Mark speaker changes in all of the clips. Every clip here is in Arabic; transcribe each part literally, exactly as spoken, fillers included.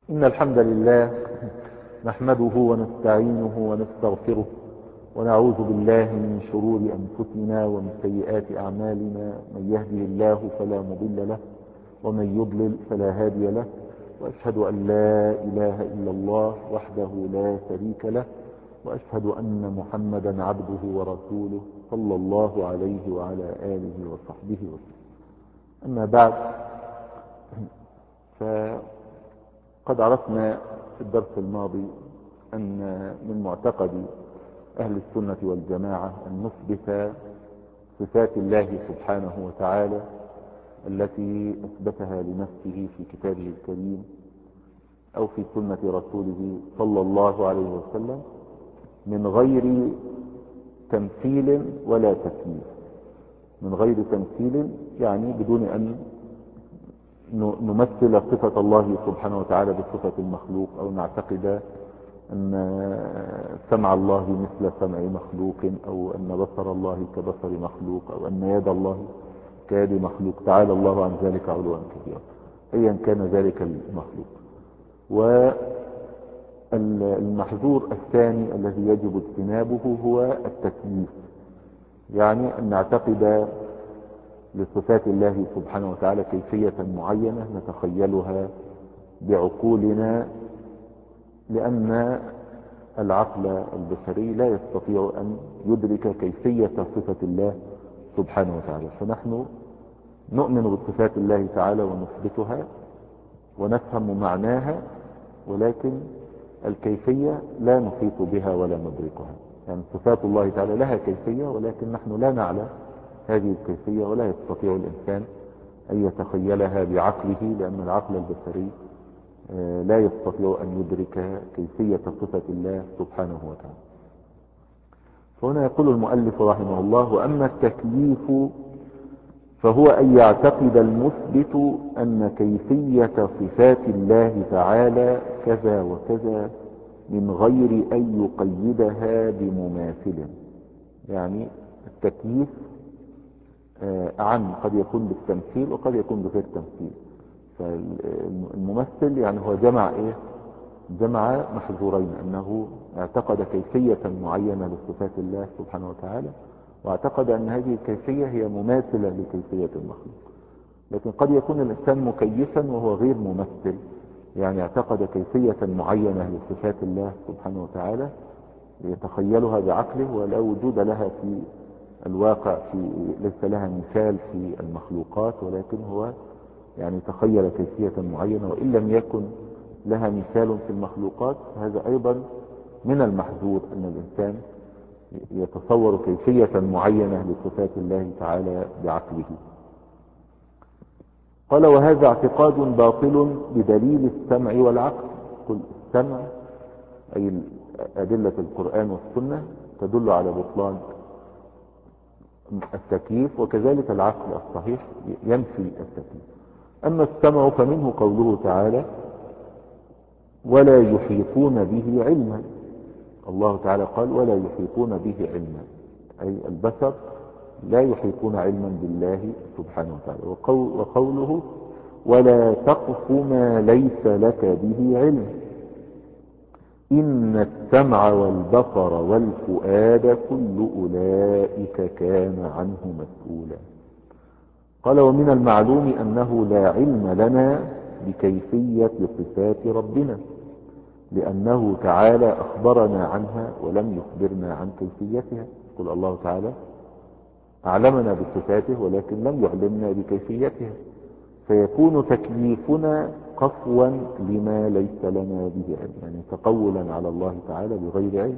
Speaker 1: إن الحمد لله نحمده ونستعينه ونستغفره ونعوذ بالله من شرور أنفسنا ومن سيئات أعمالنا. من يهده الله فلا مضل له ومن يضلل فلا هادي له، وأشهد أن لا إله إلا الله وحده لا شريك له، وأشهد أن محمدا عبده ورسوله صلى الله عليه وعلى آله وصحبه وسلم. أما بعد، فقد عرفنا في الدرس الماضي أن من معتقد أهل السنة والجماعة أن نثبت صفات الله سبحانه وتعالى التي أثبتها لنفسه في كتابه الكريم أو في سنة رسوله صلى الله عليه وسلم من غير تمثيل ولا تكييف. من غير تمثيل يعني بدون أن نمثل صفة الله سبحانه وتعالى بصفة المخلوق، أو نعتقد أن سمع الله مثل سمع مخلوق، أو أن بصر الله كبصر مخلوق، أو أن يد الله كيد مخلوق. تعالى الله عن ذلك علوا كبيرا أيا كان ذلك المخلوق. والمحذور الثاني الذي يجب اجتنابه هو التكييف، يعني أن نعتقد لصفات الله سبحانه وتعالى كيفية معينة نتخيلها بعقولنا، لأن العقل البشري لا يستطيع أن يدرك كيفية صفة الله سبحانه وتعالى. فنحن نؤمن بصفات الله تعالى ونثبتها ونفهم معناها، ولكن الكيفية لا نحيط بها ولا ندركها. يعني صفات الله تعالى لها كيفية، ولكن نحن لا نعلم هذه الكيفية، ولا يستطيع الإنسان أن يتخيلها بعقله، لأن العقل البشري لا يستطيع أن يدرك كيفية صفة الله سبحانه وتعالى. فهنا يقول المؤلف رحمه الله: وأما التكييف فهو أن يعتقد المثبت أن كيفية صفات الله تعالى كذا وكذا من غير أن يقيدها بمماثل. يعني التكييف أعم، قد يكون بالتمثيل وقد يكون بغير تمثيل. فالممثل يعني هو جمع إيه؟ جمع محظورين، أنه اعتقد كيفية معينة لصفات الله سبحانه وتعالى، واعتقد أن هذه الكيفية هي مماثلة لكيفية المخلوق. لكن قد يكون الإنسان مكيفا وهو غير ممثل، يعني اعتقد كيفية معينة لصفات الله سبحانه وتعالى يتخيلها بعقله ولا وجود لها في الواقع، في ليس لها مثال في المخلوقات، ولكن هو يعني تخيل كيفية معينة وإن لم يكن لها مثال في المخلوقات. هذا أيضا من المحظور أن الإنسان يتصور كيفية معينة لصفات الله تعالى بعقله. قال: وهذا اعتقاد باطل بدليل السمع والعقل. كل السمع أي أدلة القرآن والسنة تدل على بطلان التكييف، وكذلك العقل الصحيح ينفي التكييف. أما السمع فمنه قوله تعالى: ولا يحيطون به علما. الله تعالى قال: ولا يحيطون به علما، أي البشر لا يحيطون علما بالله سبحانه وتعالى. وقوله: ولا تقف ما ليس لك به علم إن السمع والبصر والفؤاد كل أولئك كان عنه مسؤولا. قال: ومن المعلوم أنه لا علم لنا بكيفية صفات ربنا، لأنه تعالى أخبرنا عنها ولم يخبرنا عن كيفيتها. قل الله تعالى أعلمنا بصفاته ولكن لم يعلمنا بكيفيتها، فيكون تكييفنا قفوا لما ليس لنا به علم، يعني تقولا على الله تعالى بغير علم،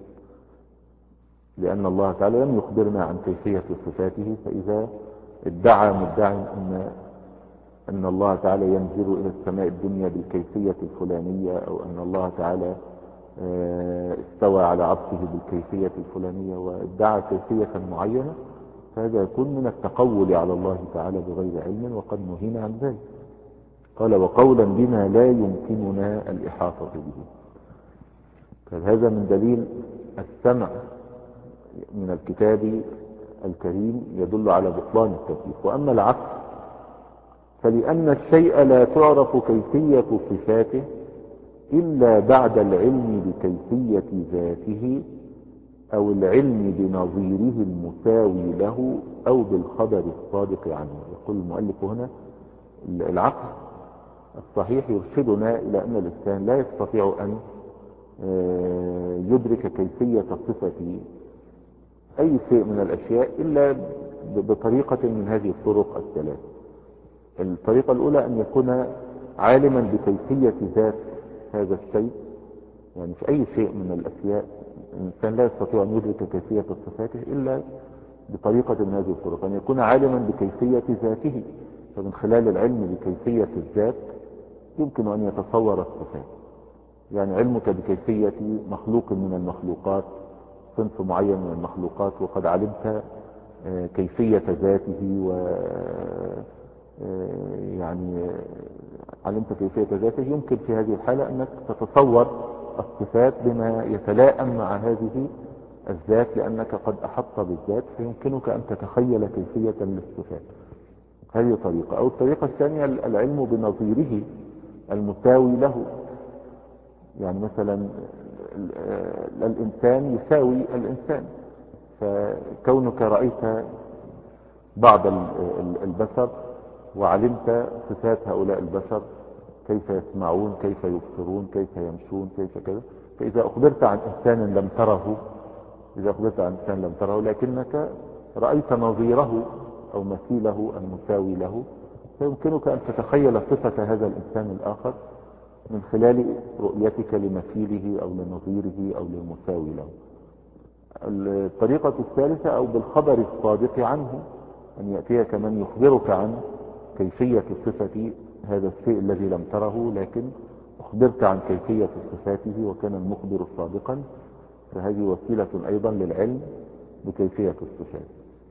Speaker 1: لأن الله تعالى لم يخبرنا عن كيفية صفاته. فإذا ادعى مدعي أن أن الله تعالى ينزل إلى السماء الدنيا بالكيفية الفلانية، أو أن الله تعالى استوى على عرشه بالكيفية الفلانية، وادعى كيفية معينة، فهذا يكون من التقول على الله تعالى بغير علم، وقد نهينا عن ذلك. قال: وقولا بما لا يمكننا الإحاطة به. فهذا من دليل السمع من الكتاب الكريم يدل على بطلان التكييف. وأما العقل فلأن الشيء لا تعرف كيفية صفاته إلا بعد العلم بكيفية ذاته أو العلم بنظيره المساوي له أو بالخبر الصادق عنه. يقول المؤلف هنا العقل الصحيح يرشدنا إلى أن الإنسان لا يستطيع أن يدرك كيفية صفة أي شيء من الأشياء إلا بطريقة من هذه الطرق الثلاث. الطريقة الأولى أن يكون عالما بكيفية ذات هذا الشيء، يعني في أي شيء من الأشياء الإنسان لا يستطيع أن يدرك كيفية صفاته إلا بطريقة من هذه الطرق، أن يكون عالما بكيفية ذاته، فمن خلال العلم بكيفية الذات يمكن أن يتصور الصفات. يعني علمك بكيفية مخلوق من المخلوقات، صنف معين من المخلوقات، وقد علمت كيفية ذاته و يعني علمت كيفية ذاته، يمكن في هذه الحالة أنك تتصور الصفات بما يتلائم مع هذه الذات، لأنك قد أحطت بالذات فيمكنك أن تتخيل كيفية للصفات. هذه طريقة. أو الطريقة الثانية العلم بنظيره المساوي له، يعني مثلا الإنسان يساوي الإنسان، فكونك رأيت بعض البشر وعلمت صفات هؤلاء البشر، كيف يسمعون، كيف يبصرون، كيف يمشون، كيف كذا، فإذا أخبرت عن إنسان لم تره إذا أخبرت عن إنسان لم تره لكنك رأيت نظيره أو مثيله المساوي له، فيمكنك أن تتخيل صفة هذا الإنسان الآخر من خلال رؤيتك لمثيله أو لنظيره أو للمساوي له. الطريقة الثالثة أو بالخبر الصادق عنه، أن يأتيك من يخبرك عن كيفية صفة هذا الشيء الذي لم تره، لكن أخبرت عن كيفية صفاته وكان المخبر صادقا، فهذه وسيلة أيضا للعلم بكيفية الصفات.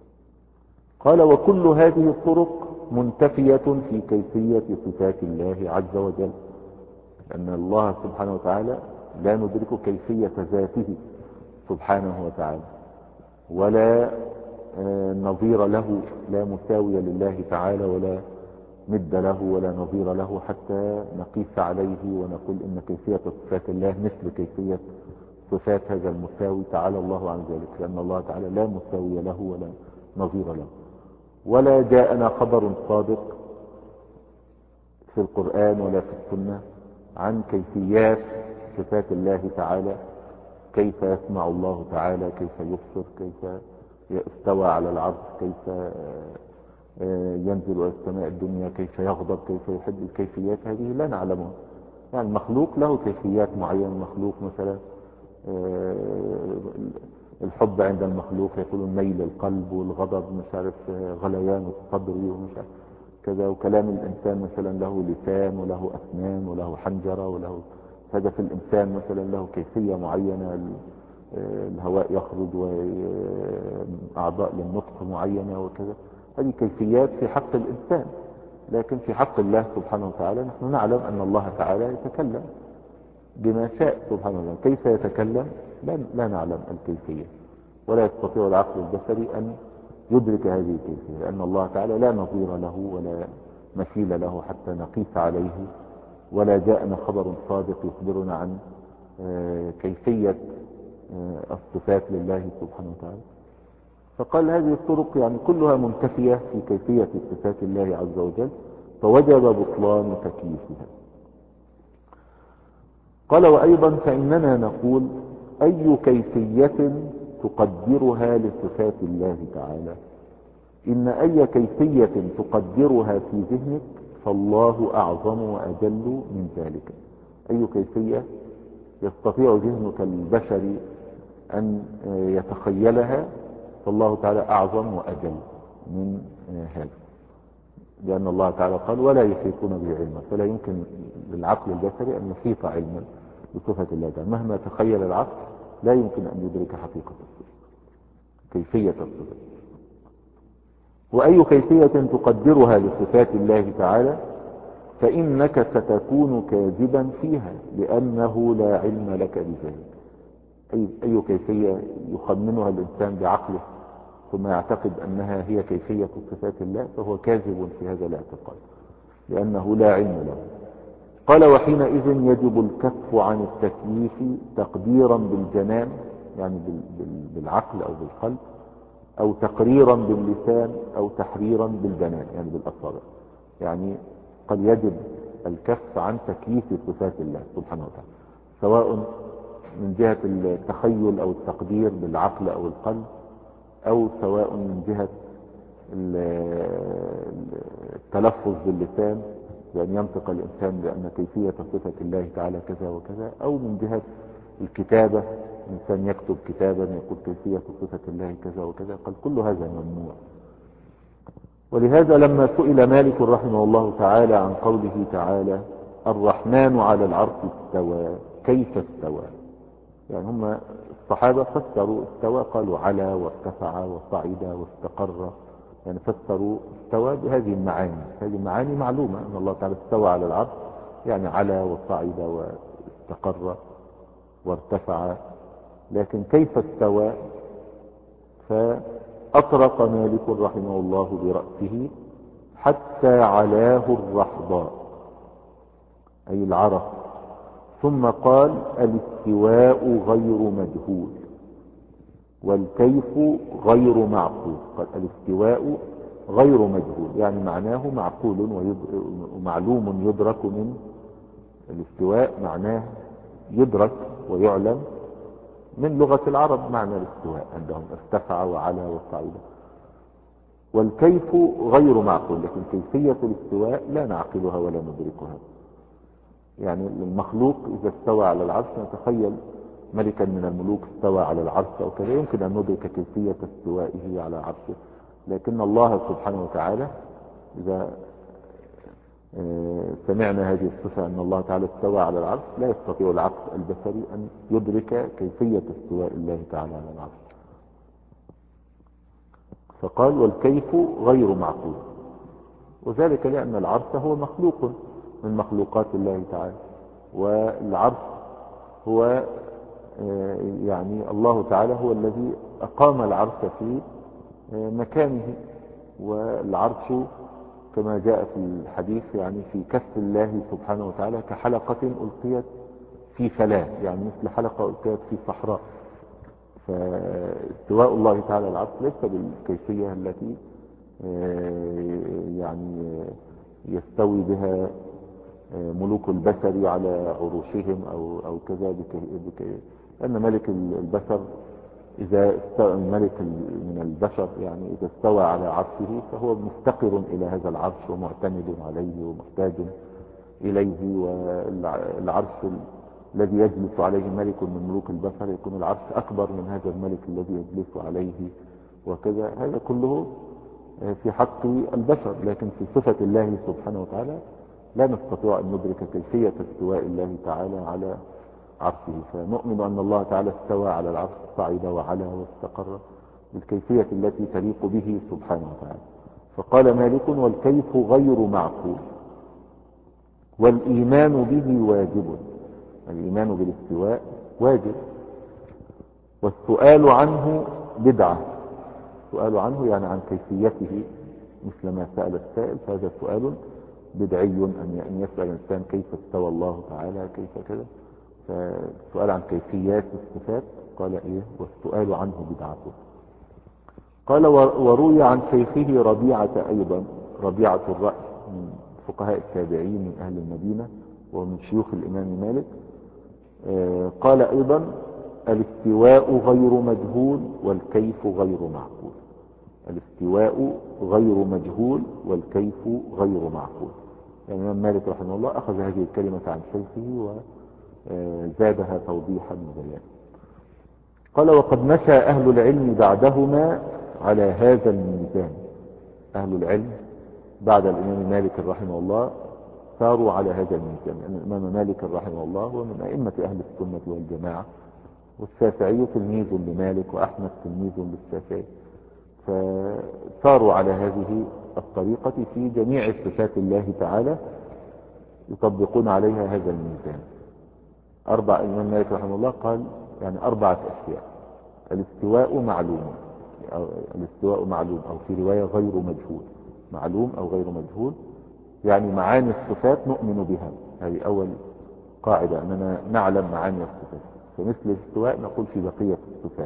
Speaker 1: قال وكل هذه الطرق منتفية في كيفية صفات الله عز وجل، أن الله سبحانه وتعالى لا ندرك كيفية ذاته سبحانه وتعالى، ولا نظير له، لا مساوي لله تعالى ولا مد له ولا نظير له حتى نقيس عليه ونقول إن كيفية صفات الله مثل كيفية صفات هذا المساوي، تعالى الله عن ذلك، لأن الله تعالى لا مساوي له ولا نظير له. ولا جاءنا خبر صادق في القرآن ولا في السنة عن كيفيات صفات الله تعالى، كيف يسمع الله تعالى، كيف يبصر، كيف استوى على العرش، كيف ينزل إلى السماء الدنيا، كيف يغضب، كيف يحب. الكيفيات هذه لا نعلمها. يعني المخلوق له كيفيات معينة، مخلوق مثلا الحب عند المخلوق يقولون ميل القلب، والغضب مش عارف غليان الصدر ومش عارف كذا، وكلام الإنسان مثلا له لسان وله أسنان وله حنجرة وله هذا، في الإنسان مثلا له كيفية معينة، الهواء يخرج وأعضاء للنطق معينة وكذا. هذه كيفيات في حق الإنسان، لكن في حق الله سبحانه وتعالى نحن نعلم أن الله تعالى يتكلم بما شاء سبحانه وتعالى. كيف يتكلم لا, لا نعلم الكيفية، ولا يستطيع العقل البشري أن يدرك هذه الكيفية، لأن الله تعالى لا نظير له ولا مثيل له حتى نقيس عليه، ولا جاءنا خبر صادق يخبرنا عن كيفية الصفات لله سبحانه وتعالى. فقال هذه الطرق يعني كلها منتفية في كيفية صفات الله عز وجل، فوجب بطلان تكييفها. قال وأيضا فإننا نقول أي كيفية تقدرها لصفات الله تعالى، إن أي كيفية تقدرها في ذهنك فالله أعظم وأجل من ذلك. أي كيفية يستطيع ذهنك البشري أن يتخيلها فالله تعالى أعظم وأجل من هذا، لأن الله تعالى قال ولا يحيطون به علما، فلا يمكن للعقل البشري أن يحيط علما بصفة الله تعالى، مهما تخيل العقل لا يمكن أن يدرك حقيقة الصفة، كيفية الصفة. وأي كيفية تقدرها لصفات الله تعالى فإنك ستكون كاذبا فيها، لأنه لا علم لك بذلك. أي, أي كيفية يخمنها الإنسان بعقله ثم يعتقد أنها هي كيفية صفات الله فهو كاذب في هذا الاعتقاد، لأنه لا علم له. قال وحينئذ يجب الكف عن التكييف تقديرا بالجنان، يعني بالعقل أو بالقلب، أو تقريرا باللسان، أو تحريرا بالبنان يعني بالأصابع. يعني قد يجب الكف عن تكييف صفات الله سبحانه وتعالى، سواء من جهة التخيل أو التقدير بالعقل أو القلب، أو سواء من جهة التلفظ باللسان بأن ينطق الإنسان بأن كيفية صفة الله تعالى كذا وكذا، أو من جهة الكتابة، الإنسان يكتب كتابا يقول كيفية صفة الله كذا وكذا. قال كل هذا ممنوع. ولهذا لما سئل مالك رحمه الله تعالى عن قوله تعالى الرحمن على العرش استوى كيف استوى، يعني هم الصحابة فسروا استوى قالوا على وارتفع وصعد واستقر، يعني فسروا استوى بهذه المعاني. هذه المعاني معلومة أن الله تعالى استوى على العرش، يعني على وصعد واستقر وارتفع. لكن كيف استوى؟ فأطرق مالك رحمه الله برأسه حتى علاه الرحضاء أي العرف، ثم قال الاستواء غير مجهول والكيف غير معقول. قال الاستواء غير مجهول، يعني معناه معقول ومعلوم يدرك من الاستواء، معناه يدرك ويعلم من لغة العرب معنى الاستواء عندهم ارتفع وعلى وصعد. والكيف غير معقول، لكن كيفية الاستواء لا نعقلها ولا ندركها. يعني المخلوق إذا استوى على العرش نتخيل ملكا من الملوك استوى على العرش أو كذا، يمكن أن ندرك كيفية استوائه على عرشه. لكن الله سبحانه وتعالى إذا سمعنا هذه الصفة أن الله تعالى استوى على العرش لا يستطيع العقل البشري أن يدرك كيفية استواء الله تعالى على العرش. فقال والكيف غير معقول، وذلك لأن العرش هو مخلوق من مخلوقات الله تعالى، والعرش هو يعني الله تعالى هو الذي أقام العرش في مكانه. والعرش كما جاء في الحديث يعني في كف الله سبحانه وتعالى كحلقة ألقيت في فلاة، يعني مثل حلقة ألقيت في صحراء. فاستواء الله تعالى العرش ليس بالكيفية التي يعني يستوي بها ملوك البشر على عروشهم أو, أو كذا، لأن ملك البشر إذا استوى ملك من البشر يعني إذا استوى على عرشه فهو مفتقر إلى هذا العرش ومعتمد عليه ومحتاج إليه. والعرش الذي يجلس عليه ملك من ملوك البشر يكون العرش أكبر من هذا الملك الذي يجلس عليه وكذا. هذا كله في حق البشر، لكن في صفة الله سبحانه وتعالى لا نستطيع أن ندرك كيفية استواء الله تعالى على عرشه. فنؤمن أن الله تعالى استوى على العرش صعد وعلى واستقر بالكيفية التي تليق به سبحانه وتعالى. فقال مالك والكيف غير معقول والإيمان به واجب، الإيمان بالاستواء واجب، والسؤال عنه بدعة. السؤال عنه يعني عن كيفيته مثل ما سأل السائل، فهذا سؤال بدعي أن يسأل الإنسان كيف استوى الله تعالى كيف كذا. فالسؤال عن كيفيات الصفات قال إيه والسؤال عنه بدعته. قال وروي عن شيخه ربيعة أيضا، ربيعة الرأي من فقهاء التابعين من أهل المدينة ومن شيوخ الإمام مالك، قال أيضا الاستواء غير مجهول والكيف غير معقول. الاستواء غير مجهول والكيف غير معقول. يعني الإمام مالك رحمه الله أخذ هذه الكلمة عن شيخه وزادها توضيحا وبيانا. قال وقد مشى أهل العلم بعدهما على هذا الميزان. أهل العلم بعد الإمام مالك رحمه الله ساروا على هذا الميزان، لأن الإمام مالك رحمه الله هو من أئمة أهل السنة والجماعة، والشافعي تلميذ لمالك وأحمد تلميذ للشافعي، فساروا على هذه الطريقة في جميع صفات الله تعالى يطبقون عليها هذا الميزان. أربع الإمام مالك رحمه الله قال يعني أربعة أشياء: الاستواء معلوم، أو الاستواء معلوم أو في رواية غير مجهول، معلوم أو غير مجهول، يعني معاني الصفات نؤمن بها هذه أول قاعدة، أننا نعلم معاني الصفات. فمثل الاستواء نقول في بقية الصفات.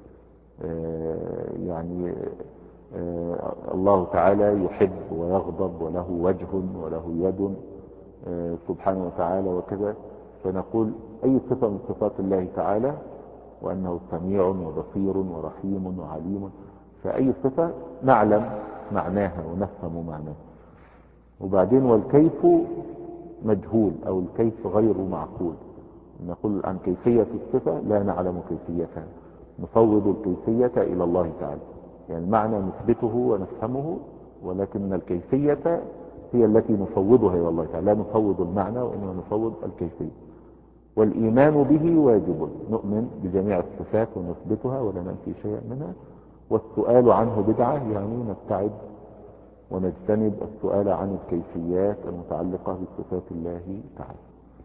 Speaker 1: آه يعني آه الله تعالى يحب ويغضب وله وجه وله يد آه سبحانه وتعالى وكذا، فنقول أي صفة من صفات الله تعالى، وأنه سميع وبصير ورحيم وعليم، فأي صفة نعلم معناها ونفهم معناها. وبعدين والكيف مجهول أو الكيف غير معقول، نقول عن كيفية الصفة لا نعلم كيفيتها، نفوض الكيفية إلى الله تعالى. يعني المعنى نثبته ونفهمه، ولكن الكيفية هي التي نفوضها إلى الله تعالى، لا نفوض المعنى وإنما نفوض الكيفية. والإيمان به واجب، نؤمن بجميع الصفات ونثبتها ولا ننفي شيئا منها. والسؤال عنه بدعة، يعني نبتعد ونجتنب السؤال عن الكيفيات المتعلقة بصفات الله تعالى.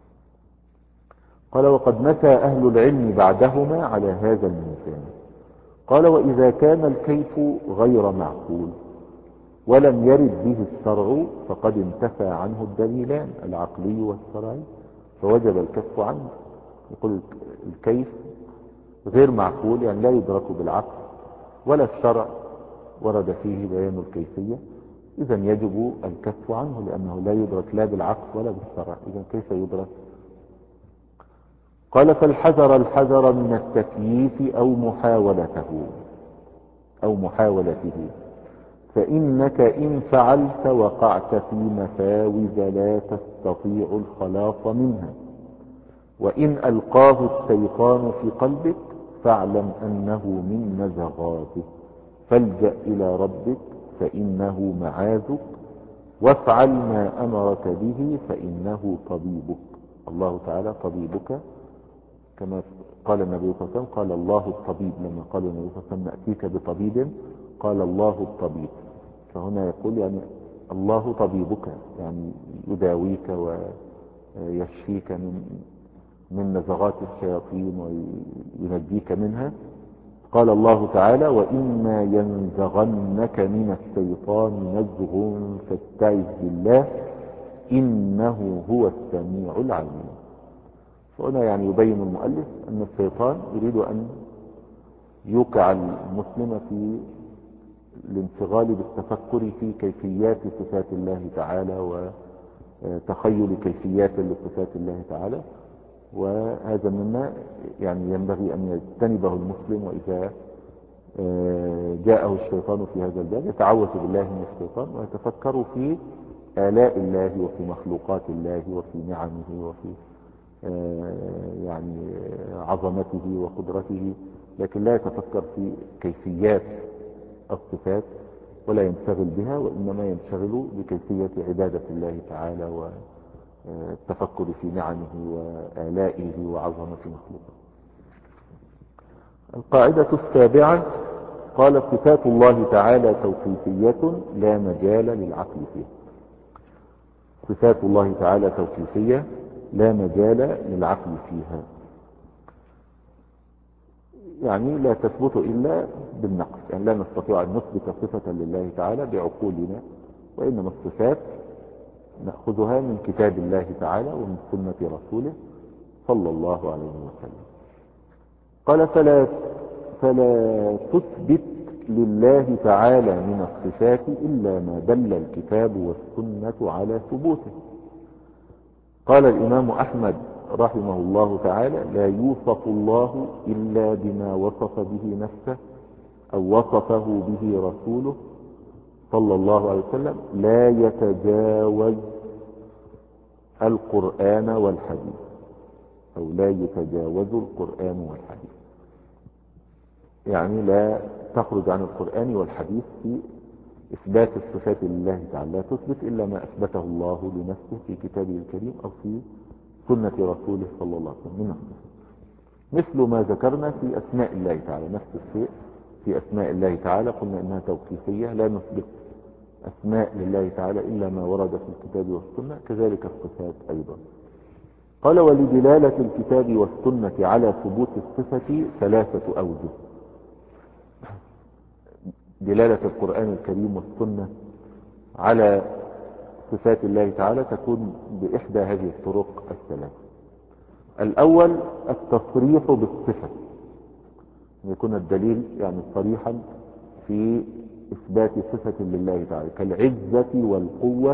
Speaker 1: قال وقد مشى أهل العلم بعدهما على هذا الميزان. قال وإذا كان الكيف غير معقول ولم يرد به الشرع فقد انتفى عنه الدليلان العقلي والشرعي فوجب الكف عنه. يقول الكيف غير معقول، يعني لا يدرك بالعقل ولا الشرع ورد فيه بيان الكيفية، إذا يجب الكف عنه لأنه لا يدرك لا بالعقل ولا بالشرع، إذا كيف يدرك؟ قال فالحذر الحذر من التكييف أو محاولته أو محاولته فإنك إن فعلت وقعت في مفاوز لا تستطيع الخلاص منها. وإن ألقاه الشيطان في قلبك فاعلم أنه من نزغاته فالجأ إلى ربك فإنه معاذك وافعل ما أمرك به فإنه طبيبك. الله تعالى طبيبك، كما قال النبي صلى الله عليه وسلم قال الله الطبيب، لما قال النبي صلى الله عليه وسلم نأتيك بطبيب قال الله الطبيب. فهنا يقول يعني الله طبيبك، يعني يداويك ويشفيك من من نزغات الشياطين وينجيك منها. قال الله تعالى وإما ينزغنك من الشيطان نزغ فاستعذ بالله إنه هو السميع العليم. فهنا يعني يبين المؤلف أن الشيطان يريد أن يوقع المسلم في الانشغال بالتفكر في كيفيات صفات الله تعالى وتخيل كيفيات لصفات الله تعالى، وهذا مما يعني ينبغي أن يجتنبه المسلم. وإذا جاءه الشيطان في هذا الباب يتعوذ بالله من الشيطان ويتفكر في آلاء الله وفي مخلوقات الله وفي نعمه وفي يعني عظمته وقدرته، لكن لا يتفكر في كيفيات الصفات ولا ينشغل بها، وإنما ينشغل بكيفية عبادة الله تعالى والتفكر في نعمه وآلائه وعظمة مخلوقه. القاعدة السابعة قال صفات الله تعالى توقيفية لا مجال للعقل فيها. صفات الله تعالى توقيفية لا مجال للعقل فيها، يعني لا تثبت إلا بالنقل، يعني لا نستطيع أن نثبت صفة لله تعالى بعقولنا، وإنما الصفات نأخذها من كتاب الله تعالى ومن سنة رسوله صلى الله عليه وسلم. قال فلا, فلا تثبت لله تعالى من الصفات إلا ما دل الكتاب والسنة على ثبوته. قال الإمام أحمد رحمه الله تعالى لا يوصف الله إلا بما وصف به نفسه أو وصفه به رسوله صلى الله عليه وسلم، لا يتجاوز القرآن والحديث، أو لا يتجاوز القرآن والحديث، يعني لا تخرج عن القرآن والحديث في إثبات الصفات لله تعالى، لا تثبت إلا ما أثبته الله لنفسه في كتابه الكريم أو في سنة رسوله صلى الله عليه وسلم. مثل ما ذكرنا في أسماء الله تعالى، نفس الشيء في أسماء الله تعالى قلنا إنها توقيفية، لا نثبت أسماء لله تعالى إلا ما ورد في الكتاب والسنة، كذلك الصفات أيضا. قال ولدلالة الكتاب والسنة على ثبوت الصفة ثلاثة أوجه. دلالة القرآن الكريم والسنة على صفات الله تعالى تكون بإحدى هذه الطرق الثلاث. الأول التصريح بالصفة، يكون الدليل يعني صريحا في إثبات صفة لله تعالى كالعزة والقوة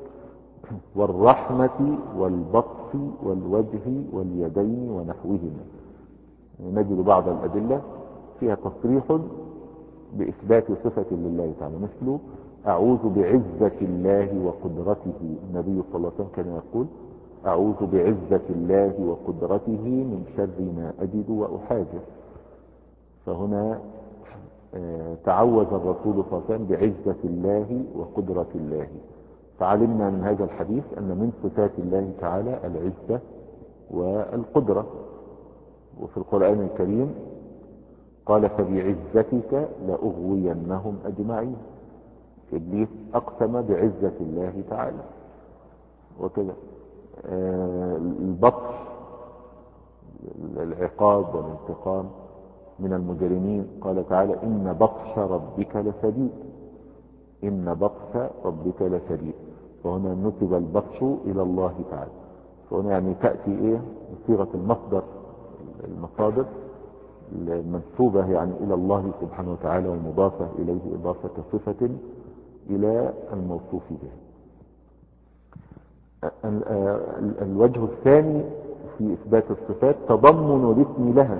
Speaker 1: والرحمة والبطش والوجه واليدين ونحوهما. نجد بعض الأدلة فيها تصريح بإثبات صفة لله تعالى، مثل أعوذ بعزة الله وقدرته. النبي صلى الله عليه وسلم كان يقول أعوذ بعزة الله وقدرته من شر ما أجد وأحاذر. فهنا تعوذ الرسول صلى الله عليه وسلم بعزة الله وقدرة الله. فعلمنا من هذا الحديث أن من صفات الله تعالى العزة والقدرة. وفي القرآن الكريم قال فبعزتك لأغوينهم أجمعين. إبليس أقسم بعزة الله تعالى وكذا. البطش العقاب والانتقام من المجرمين قال تعالى إن بطش ربك لشديد، إن بطش ربك لشديد. فهنا نسب البطش إلى الله تعالى. فهنا يعني تأتي إيه بصيغة المصدر، المصادر المنسوبة يعني إلى الله سبحانه وتعالى ومضافة إليه إضافة صفة إلى الموصوف به. الوجه الثاني في إثبات الصفات تضمن الاسم لها،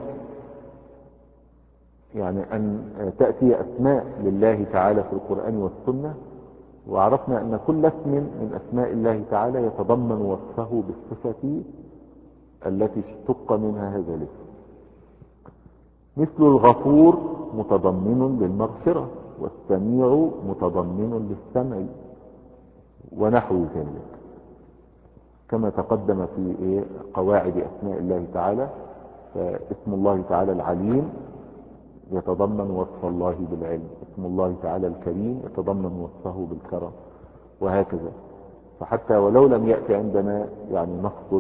Speaker 1: يعني أن تأتي أسماء لله تعالى في القرآن والسنة، وعرفنا أن كل اسم من أسماء الله تعالى يتضمن وصفه بالصفة التي اشتق منها هذا الاسم. مثل الغفور متضمن للمغفرة، والسميع متضمن للسمع، ونحو ذلك كما تقدم في قواعد أسماء الله تعالى. فاسم الله تعالى العليم يتضمن وصف الله بالعلم، اسم الله تعالى الكريم يتضمن وصفه بالكرم، وهكذا. فحتى ولو لم يأتي عندنا يعني نص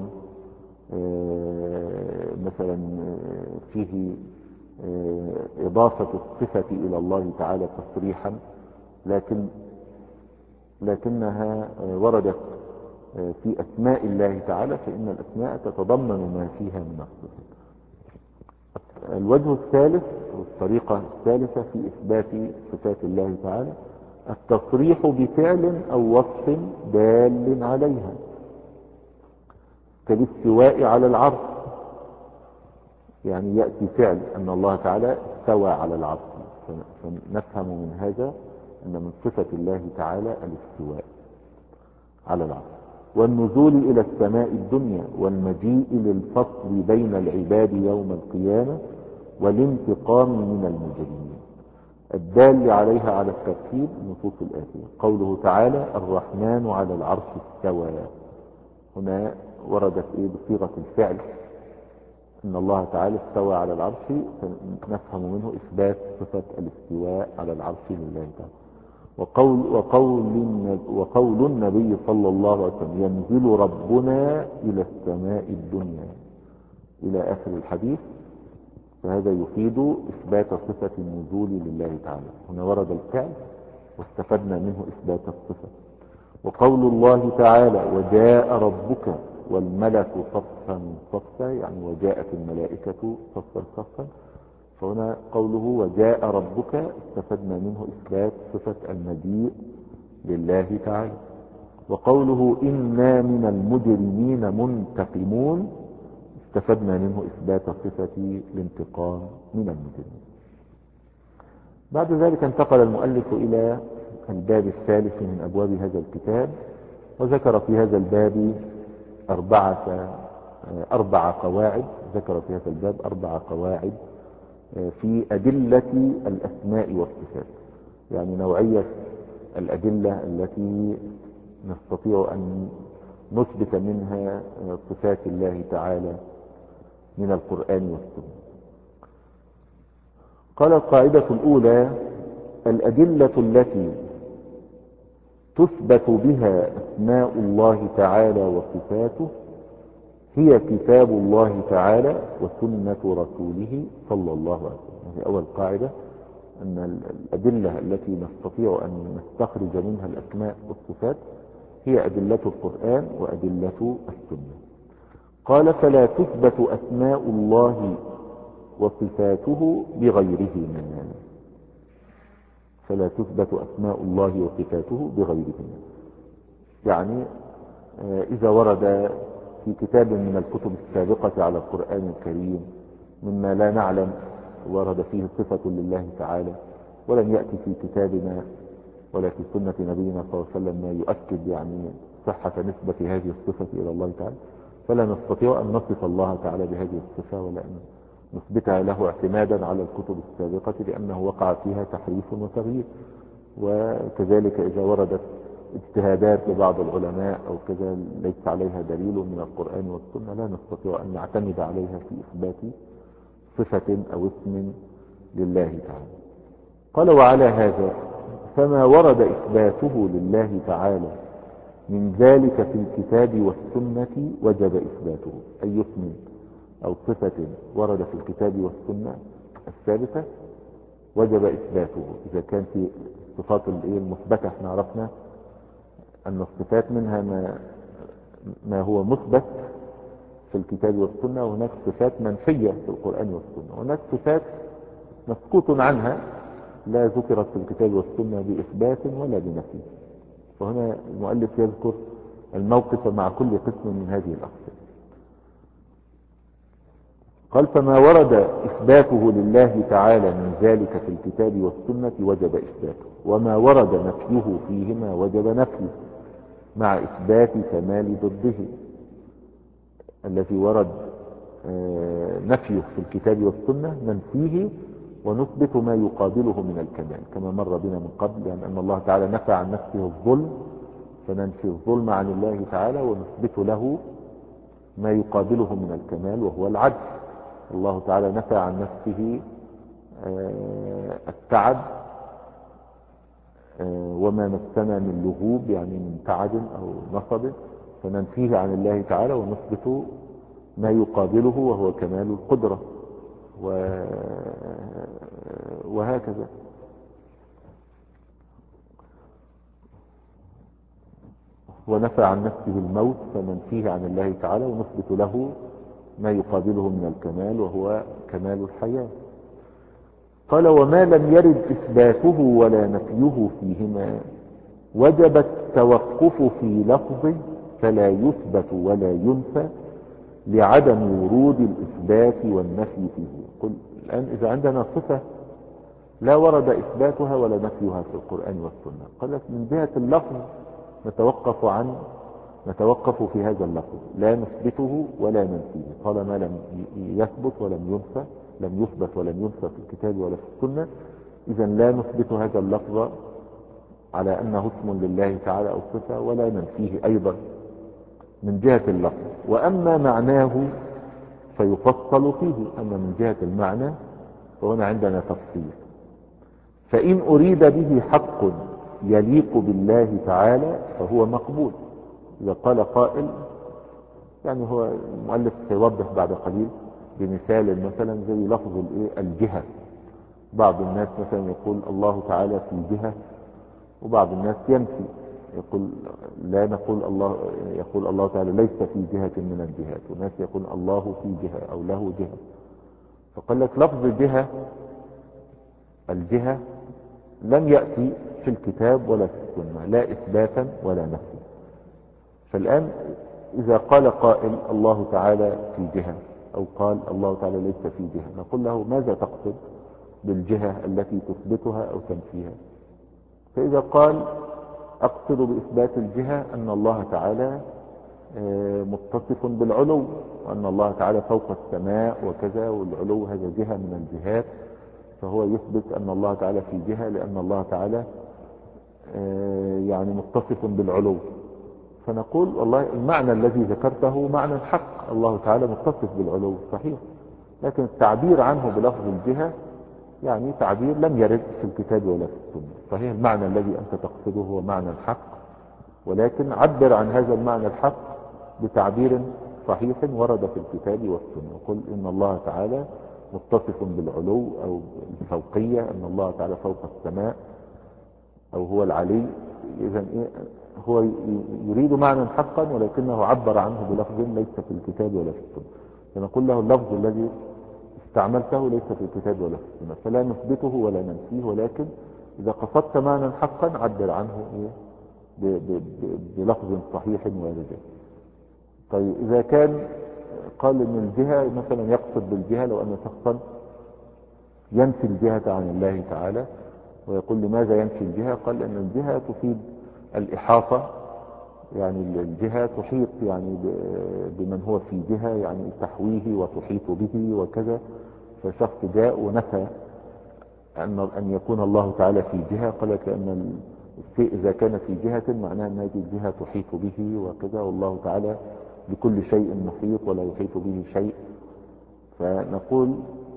Speaker 1: مثلا فيه إضافة الصفة إلى الله تعالى تصريحا، لكن لكنها وردت في أسماء الله تعالى، فإن الأسماء تتضمن ما فيها من الصفة. الوجه الثالث والطريقة الثالثة في إثبات صفات الله تعالى التصريح بفعل أو وصف دال عليها، كالاستواء على العرش. يعني يأتي فعل أن الله تعالى استوى على العرش، فنفهم من هذا أن من صفة الله تعالى الاستواء على العرش. والنزول إلى السماء الدنيا، والمجيء للفصل بين العباد يوم القيامة، والانتقام من المجرمين. الدال عليها على الترتيب النصوص الآتية: قوله تعالى الرحمن على العرش استوى، هنا وردت إيه بصيغة الفعل إن الله تعالى استوى على العرش، فنفهم منه إثبات صفة الاستواء على العرش لله تعالى. وقول, وقول, وقول النبي صلى الله عليه وسلم ينزل ربنا إلى السماء الدنيا إلى آخر الحديث، فهذا يفيد إثبات صفة النزول لله تعالى. هنا ورد الفعل واستفدنا منه إثبات الصفة. وقول الله تعالى وجاء ربك والملك صفا صفا، يعني وجاءت الملائكة صفا صفا، فهنا قوله وجاء ربك استفدنا منه إثبات صفة المجيء لله تعالى. وقوله إنا من المجرمين منتقمون استفدنا منه إثبات صفة الانتقام من المجرمين. بعد ذلك انتقل المؤلف إلى الباب الثالث من أبواب هذا الكتاب، وذكر في هذا الباب أربعة أربع قواعد ذكر في هذا الباب أربع قواعد في أدلة الأسماء والصفات، يعني نوعية الأدلة التي نستطيع أن نثبت منها صفات الله تعالى من القرآن والسنة. قال القاعدة الأولى: الأدلة التي تثبت بها أسماء الله تعالى وصفاته هي كتاب الله تعالى وسنة رسوله صلى الله عليه وسلم. هذه أول قاعدة، أن الأدلة التي نستطيع أن نستخرج منها الأسماء والصفات هي أدلة القرآن وأدلة السنة. قال فلا تثبت أسماء الله وصفاته بغيرهما، فلا تثبت أسماء الله وصفاته بغيرهما. يعني إذا ورد في كتاب من الكتب السابقة على القرآن الكريم مما لا نعلم ورد فيه صفة لله تعالى، ولم يأتي في كتابنا ولا في سنة نبينا صلى الله عليه وسلم ما يؤكد يعني صحة نسبة هذه الصفة إلى الله تعالى، فلا نستطيع أن نصف الله تعالى بهذه الصفة ولا أن نثبتها له اعتمادا على الكتب السابقة، لأنه وقع فيها تحريف وتغيير. وكذلك إذا وردت اجتهادات لبعض العلماء أو كذا ليس عليها دليل من القرآن والسنة لا نستطيع أن نعتمد عليها في إثبات صفة أو اسم لله تعالى. قال وعلى هذا فما ورد إثباته لله تعالى من ذلك في الكتاب والسنة وجب إثباته. أي اسم أو صفة ورد في الكتاب والسنة الثابتة وجب إثباته. إذا كان في الصفات المثبتة احنا عرفنا أن الصفات منها ما, ما هو مثبت في الكتاب والسنة، وهناك صفات منفية في القرآن والسنة، وهناك صفات مسكوت عنها لا ذكرت في الكتاب والسنة بإثبات ولا بنفي. وهنا المؤلف يذكر الموقف مع كل قسم من هذه الأقسام. قال فما ورد إثباته لله تعالى من ذلك في الكتاب والسنة وجب إثباته، وما ورد نفيه فيهما وجب نفيه مع إثبات كمال ضده. الذي ورد نفيه في الكتاب والسنة ننفيه ونثبت ما يقابله من الكمال كما مر بنا من قبل، يعني أن الله تعالى نفى عن نفسه الظلم فننفي الظلم عن الله تعالى ونثبت له ما يقابله من الكمال وهو العدل. الله تعالى نفى عن نفسه التعب وما مسنا من لغوب يعني من تعب أو نصب، فننفيه عن الله تعالى ونثبت ما يقابله وهو كمال القدرة وهكذا. ونفى عن نفسه الموت فننفيه عن الله تعالى ونثبت له ما يقابله من الكمال وهو كمال الحياة. قال وما لم يرد إثباته ولا نفيه فيهما وجب التوقف في لفظه فلا يثبت ولا ينفى لعدم ورود الإثبات والنفي فيه. قل الآن إذا عندنا صفة لا ورد إثباتها ولا نفيها في القرآن والسنة، قال لك من جهة اللفظ نتوقف عن نتوقف في هذا اللفظ لا نثبته ولا ننفيه. قال ما لم يثبت ولم ينفى لم يثبت ولم ينفى في الكتاب ولا في السنة، إذا لا نثبت هذا اللفظ على أنه اسم لله تعالى أو صفة ولا ننفيه أيضا من جهة اللفظ. وأما معناه فيفصل فيه، أما من جهة المعنى فهنا عندنا تفصيل. فإن أريد به حق يليق بالله تعالى فهو مقبول. إذا قال قائل يعني هو المؤلف سيوضح بعد قليل بمثال مثلا زي لفظ الجهة. بعض الناس مثلا يقول الله تعالى في جهة وبعض الناس ينفي يقول لا نقول الله يقول الله تعالى ليس في جهة من الجهات، وناس يقول الله في جهة أو له جهة. فقال لك لفظ جهة الجهة لم يأتي في الكتاب ولا في السنة لا إثباتا ولا نفيا. فالآن إذا قال قائل الله تعالى في جهة أو قال الله تعالى ليس في جهة نقول له ماذا تقصد بالجهة التي تثبتها أو تنفيها؟ فإذا قال أقصد بإثبات الجهة أن الله تعالى متصف بالعلو وأن الله تعالى فوق السماء وكذا، والعلو هذا جهة من الجهات، فهو يثبت أن الله تعالى في جهة لأن الله تعالى يعني متصف بالعلو. فنقول والله المعنى الذي ذكرته معنى حق، الله تعالى متصف بالعلو صحيح، لكن التعبير عنه بلفظ الجهة يعني تعبير لم يرد في الكتاب ولا في السنة. صحيح المعنى الذي أنت تقصده هو معنى الحق، ولكن عبر عن هذا المعنى الحق بتعبير صحيح ورد في الكتاب والسنة. قل إن الله تعالى متصف بالعلو أو الفوقية، أن الله تعالى فوق السماء أو هو العلي. إذن إيه هو يريد معنى حقا ولكنه عبر عنه بلفظ ليس في الكتاب ولا في السنة. فنقول له اللفظ الذي استعملته ليس في الكتاب ولا في السنة، فلا نثبته ولا ننفيه، ولكن إذا قصدت معنى حقا عبر عنه إيه بلفظ صحيح وارد. طيب إذا كان قال إن الجهة مثلا يقصد بالجهة، لو أن شخصا ينفي الجهة عن الله تعالى ويقول لماذا ينفي الجهة؟ قال أن الجهة تفيد الإحاطة، يعني الجهة تحيط يعني بمن هو في جهة، يعني تحويه وتحيط به وكذا. فشخص جاء ونفى أن أن يكون الله تعالى في جهة، قال لك أن الشيء إذا كان في جهة معناه أن هذه الجهة تحيط به وكذا، والله تعالى بكل شيء محيط ولا يحيط به شيء. فنقول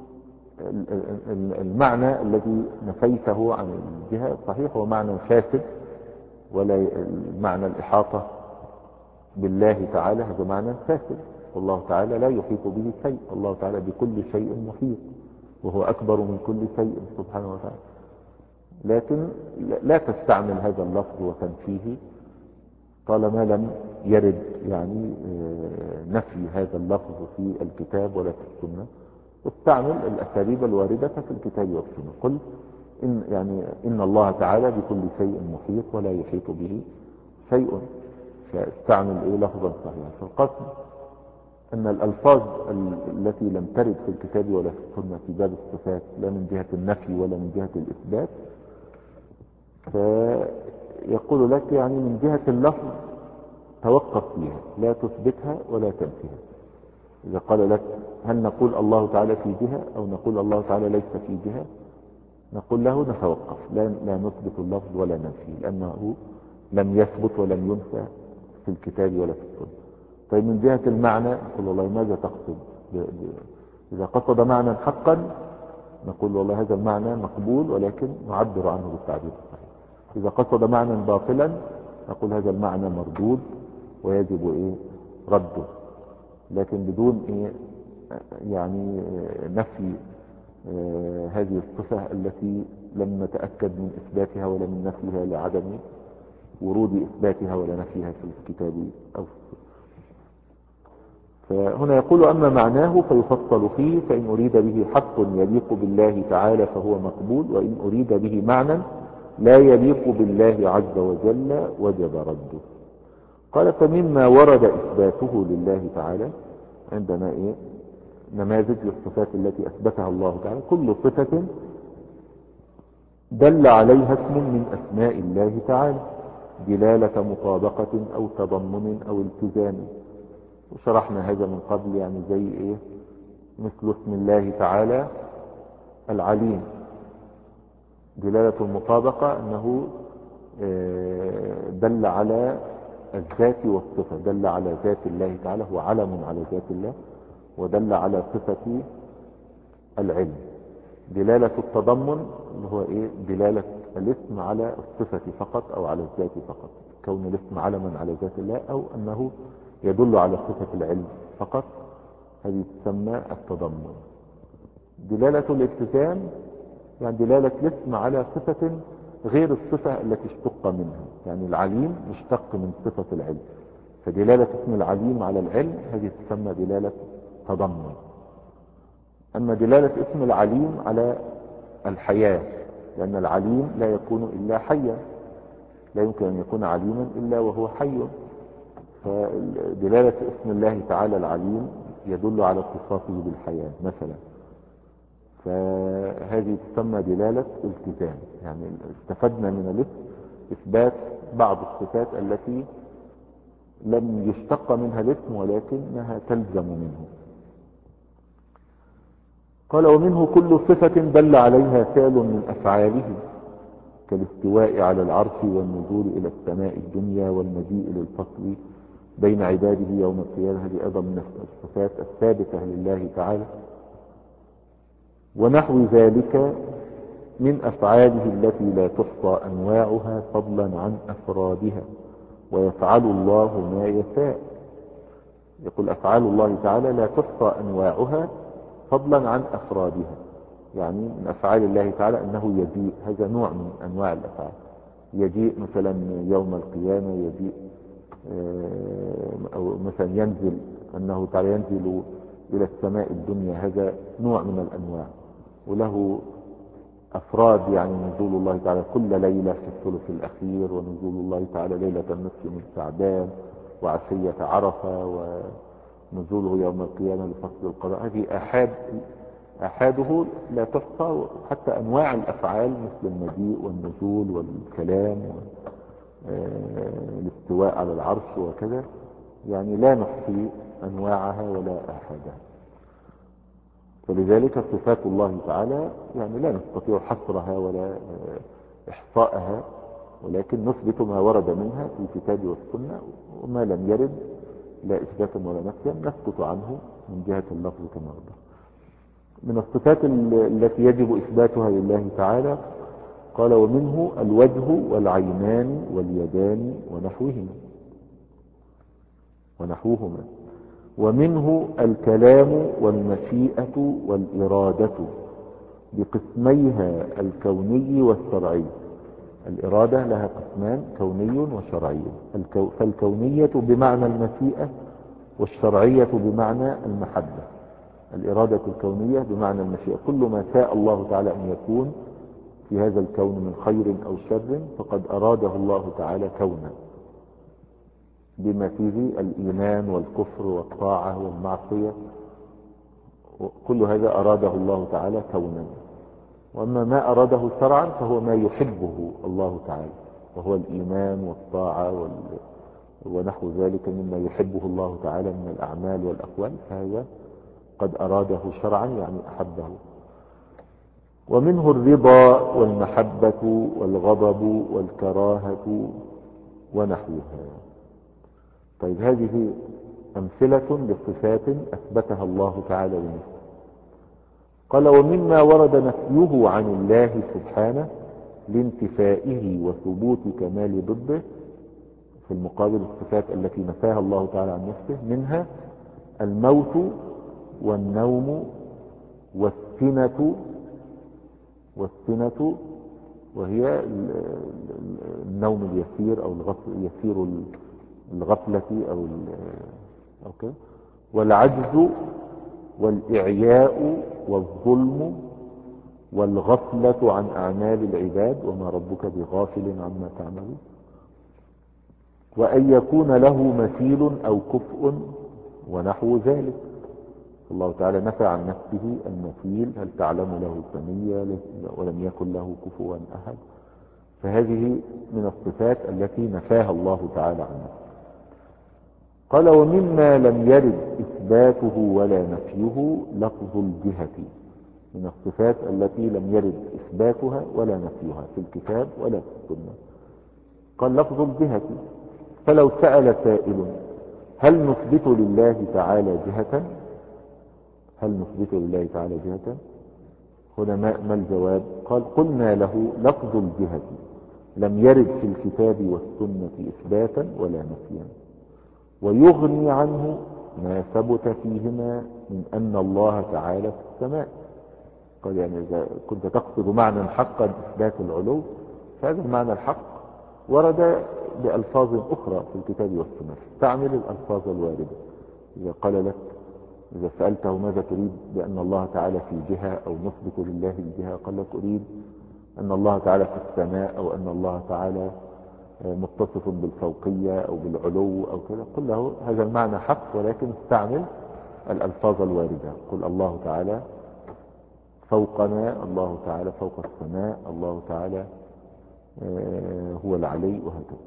Speaker 1: المعنى الذي نفيته عن الجهة صحيح هو معنى فاسد، ولا معنى الإحاطة بالله تعالى هذا معنى فاسد، والله تعالى لا يحيط به شيء، الله تعالى بكل شيء محيط وهو أكبر من كل شيء سبحانه وتعالى. لكن لا تستعمل هذا اللفظ وتنفيه طالما لم يرد يعني نفي هذا اللفظ في الكتاب ولا في السنة. استعمل الأساليب الواردة في الكتاب والسنة. قل إن, يعني إن الله تعالى بكل شيء محيط ولا يحيط به شيء، فاستعمل إيه لفظا صحيحا. فالقصد أن الألفاظ التي لم ترد في الكتاب ولا في السنة في باب الصفات لا من جهة النفي ولا من جهة الإثبات، فيقول لك يعني من جهة اللفظ توقف فيها، لا تثبتها ولا تنفيها. إذا قال لك هل نقول الله تعالى في جهة أو نقول الله تعالى ليس في جهة، نقول له نتوقف، لا, لا نثبت اللفظ ولا ننفيه، لأنه لم يثبت ولم ينفى في الكتاب ولا في السنة. طيب من جهة المعنى نقول والله ماذا تقصد؟ إذا قصد معنى حقا نقول والله هذا المعنى مقبول ولكن نعبر عنه بالتعبير الصحيح. إذا قصد معنى باطلا نقول هذا المعنى مردود ويجب إيه رده، لكن بدون إيه يعني نفي آه هذه الصفة التي لم نتأكد من إثباتها ولا من نفيها لعدم ورود إثباتها ولا نفيها في الكتاب أو في السنة. فهنا يقول أما معناه فيفصل فيه، فإن أريد به حق يليق بالله تعالى فهو مقبول، وإن أريد به معنى لا يليق بالله عز وجل وجب رده. قال فمما ورد إثباته لله تعالى، عندنا إيه نماذج للصفات التي أثبتها الله تعالى، كل صفة دل عليها اسم من أسماء الله تعالى دلالة مطابقة أو تضمن أو التزام. وشرحنا هذا من قبل، يعني زي إيه مثل اسم الله تعالى العليم، دلالة المطابقة أنه دل على الذات والصفة، دل على ذات الله تعالى، هو علم على ذات الله، ودل على صفة العلم. دلالة التضمن اللي هو ايه دلالة الاسم على الصفة فقط او على الذات فقط، كون الاسم علما على ذات الله او انه يدل على صفة العلم فقط، هذه تسمى التضمن. دلالة الالتزام يعني دلالة الاسم على صفة غير الصفة التي اشتق منها، يعني العليم مشتق من صفة العلم، فدلالة اسم العليم على العلم هذه تسمى دلالة تضمن. أما دلالة اسم العليم على الحياة، لأن العليم لا يكون إلا حيا، لا يمكن أن يكون عليما إلا وهو حي، فدلالة اسم الله تعالى العليم يدل على اتصافه بالحياة مثلا، فهذه تسمى دلالة التزام. يعني استفدنا من الاسم إثبات بعض الصفات التي لم يشتق منها الاسم ولكنها تلزم منه. قال ومنه كل صفة دل عليها فعل من أفعاله كالاستواء على العرش والنزول إلى السماء الدنيا والمجيء للفصل بين عباده يوم القيامة، هذه أيضا من الصفات الثابتة لله تعالى. ونحو ذلك من أفعاله التي لا تحصى أنواعها فضلا عن أفرادها، ويفعل الله ما يشاء. يقول أفعال الله تعالى لا تحصى أنواعها فضلا عن أفرادها، يعني من أفعال الله تعالى أنه يجيء، هذا نوع من أنواع الأفعال، يجيء مثلا يوم القيامة، يجيء أو مثلا ينزل، أنه تعالى ينزل إلى السماء الدنيا، هذا نوع من الأنواع، وله أفراد، يعني نزول الله تعالى كل ليلة في الثلث الأخير، ونزول الله تعالى ليلة النصف من شعبان، وعشية عرفة، ونزوله يوم القيامة لفصل القضاء. هذه أحاد أحاده لا تحصى، حتى أنواع الأفعال مثل المجيء والنزول والكلام والاستواء على العرش وكذا، يعني لا نحصي أنواعها ولا أحادها. فلذلك صفات الله تعالى يعني لا نستطيع حصرها ولا إحصاءها، ولكن نثبت ما ورد منها في الكتاب والسنة، وما لم يرد لا إثباتا ولا نفيا نسكت عنه من جهة اللفظ كما ورد. من الصفات التي يجب إثباتها لله تعالى قال: ومنه الوجه والعينان واليدان ونحوهما ونحوهما ومنه الكلام والمشيئة والإرادة بقسميها الكوني والشرعي. الإرادة لها قسمان، كوني وشرعي. فالكونية بمعنى المشيئة، والشرعية بمعنى المحبة. الإرادة الكونية بمعنى المشيئة، كل ما شاء الله تعالى أن يكون في هذا الكون من خير أو شر فقد أراده الله تعالى كونا، بما فيه الإيمان والكفر والطاعة والمعصية، كل هذا أراده الله تعالى كونا. وأما ما أراده شرعا فهو ما يحبه الله تعالى، وهو الإيمان والطاعة وال... ونحو ذلك مما يحبه الله تعالى من الأعمال والأقوال، فهذا قد أراده شرعا يعني أحبه. ومنه الرضا والمحبة والغضب والكراهة ونحوها. طيب، هذه أمثلة لصفات أثبتها الله تعالى لنفسه. قال: ومما ورد نفيه عن الله سبحانه لانتفائه وثبوت كمال ضده، في المقابل الصفات التي نفاها الله تعالى عن نفسه، منها الموت والنوم والسنة والسنة وهي النوم اليسير أو يسير الغفلة أو أوكي، والعجز والإعياء والظلم والغفلة عن أعمال العباد وما ربك بغافل عما تعملون، وأن يكون له مثيل أو كفء ونحو ذلك. الله تعالى نفى عن نفسه المثيل، هل تعلم له سميا، ولم يكن له كفوا أحد. فهذه من الصفات التي نفاها الله تعالى عن نفسه. قال: ومما لم يرد إثباته ولا نفيه لفظ الجهة، من الصفات التي لم يرد إثباتها ولا نفيها في الكتاب ولا في السنة. قال: لفظ الجهة. فلو سأل سائل: هل نثبت لله تعالى جهة؟ هل نثبت لله تعالى جهة؟ هنا ما الجواب؟ قال: قلنا له: لفظ الجهة لم يرد في الكتاب والسنة إثباتا ولا نفيا، ويغني عنه ما ثبت فيهما من أن الله تعالى في السماء. قال: يعني إذا كنت تقصد معنى حقا إثبات العلو، فهذا المعنى الحق ورد بألفاظ أخرى في الكتاب والسنة، استعمل الألفاظ الواردة. إذا قال لك، إذا سألته ماذا تريد بأن الله تعالى في جهة أو نثبت لله الجهة، قال لك أريد أن الله تعالى في السماء، أو أن الله تعالى متصف بالفوقية أو بالعلو أو كذا، قل له هذا المعنى حق، ولكن استعمل الألفاظ الواردة. قل الله تعالى فوقنا، الله تعالى فوق السماء، الله تعالى هو العلي، وهكذا.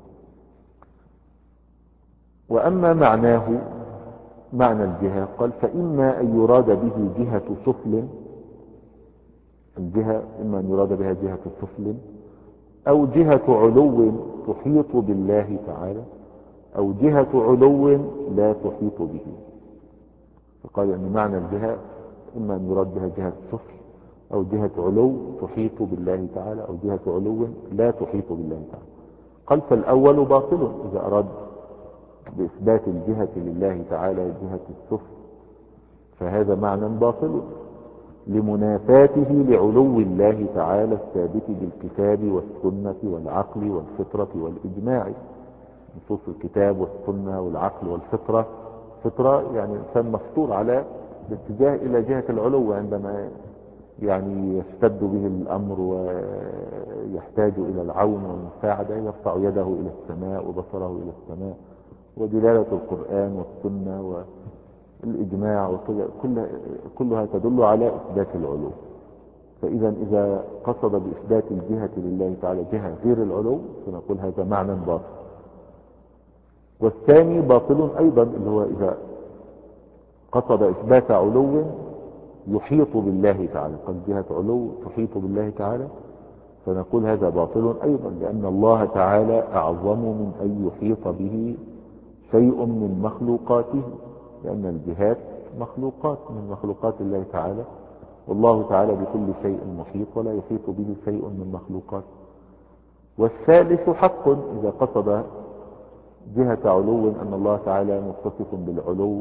Speaker 1: وأما معناه معنى الجهة قال: فإما أن يراد به جهة سفل، الجهة إما أن يراد بها جهة سفل، أو جهة علو تحيط بالله تعالى، أو جهة علو لا تحيط به. فقال أن يعني معنى الجهة إما أن يراد بها جهة سفل، أو جهة علو تحيط بالله تعالى، أو جهة علو لا تحيط بالله تعالى. قال: فالأول باطل إذا أراد بإثبات الجهة لله تعالى جهة السفل، فهذا معنى باطل. لمنافاته لعلو الله تعالى الثابت بالكتاب والسنة والعقل والفطرة والإجماع. نصوص الكتاب والسنة والعقل والفطرة، فطرة يعني إنسان مفطور على الاتجاه إلى جهة العلو، عندما يعني يشتد به الأمر ويحتاج إلى العون والمساعدة يرفع يده إلى السماء وبصره إلى السماء. ودلالة القرآن والسنة والإجماع وكل كل كلها تدل على إثبات العلو. فإذا إذا قصد بإثبات الجهة لله تعالى جهة غير العلو فنقول هذا معنى باطل. والثاني باطل أيضا، اللي هو إذا قصد إثبات علو يحيط بالله تعالى، قد جهة علو تحيط بالله تعالى، فنقول هذا باطل أيضا، لأن الله تعالى أعظم من أن يحيط به شيء من مخلوقاته، لأن الجهات مخلوقات من مخلوقات الله تعالى، والله تعالى بكل شيء محيط ولا يحيط به شيء من مخلوقاته. والثالث حق، إذا قصد جهة علو أن الله تعالى متصف بالعلو،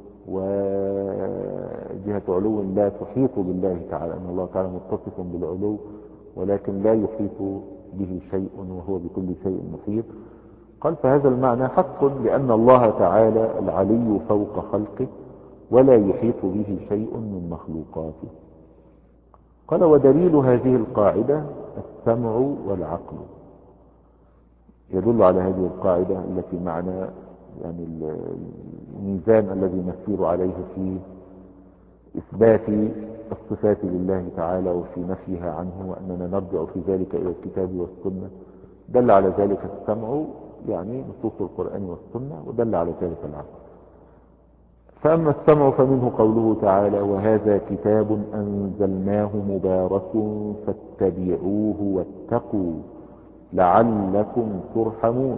Speaker 1: وجهة علو لا تحيط بالله تعالى، أن الله تعالى متصف بالعلو ولكن لا يحيط به شيء وهو بكل شيء محيط، قال فهذا المعنى حق، لأن الله تعالى العلي فوق خلقه ولا يحيط به شيء من مخلوقاته. قال ودليل هذه القاعدة السمع والعقل. يدل على هذه القاعدة التي معنى يعني الميزان الذي نسير عليه في إثبات الصفات لله تعالى وفي نفيها عنه، وأننا نرجع في ذلك إلى الكتاب والسنة. دل على ذلك السمع يعني نصوص القرآن والسنة، ودل على ذلك العقل. فأما السمع فمنه قوله تعالى وهذا كتاب أنزلناه مبارك فاتبعوه واتقوا لعلكم ترحمون.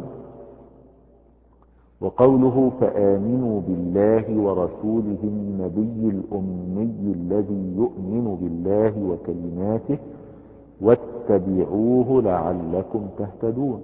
Speaker 1: وقوله فآمنوا بالله ورسوله النبي الأمي الذي يؤمن بالله وكلماته واتبعوه لعلكم تهتدون.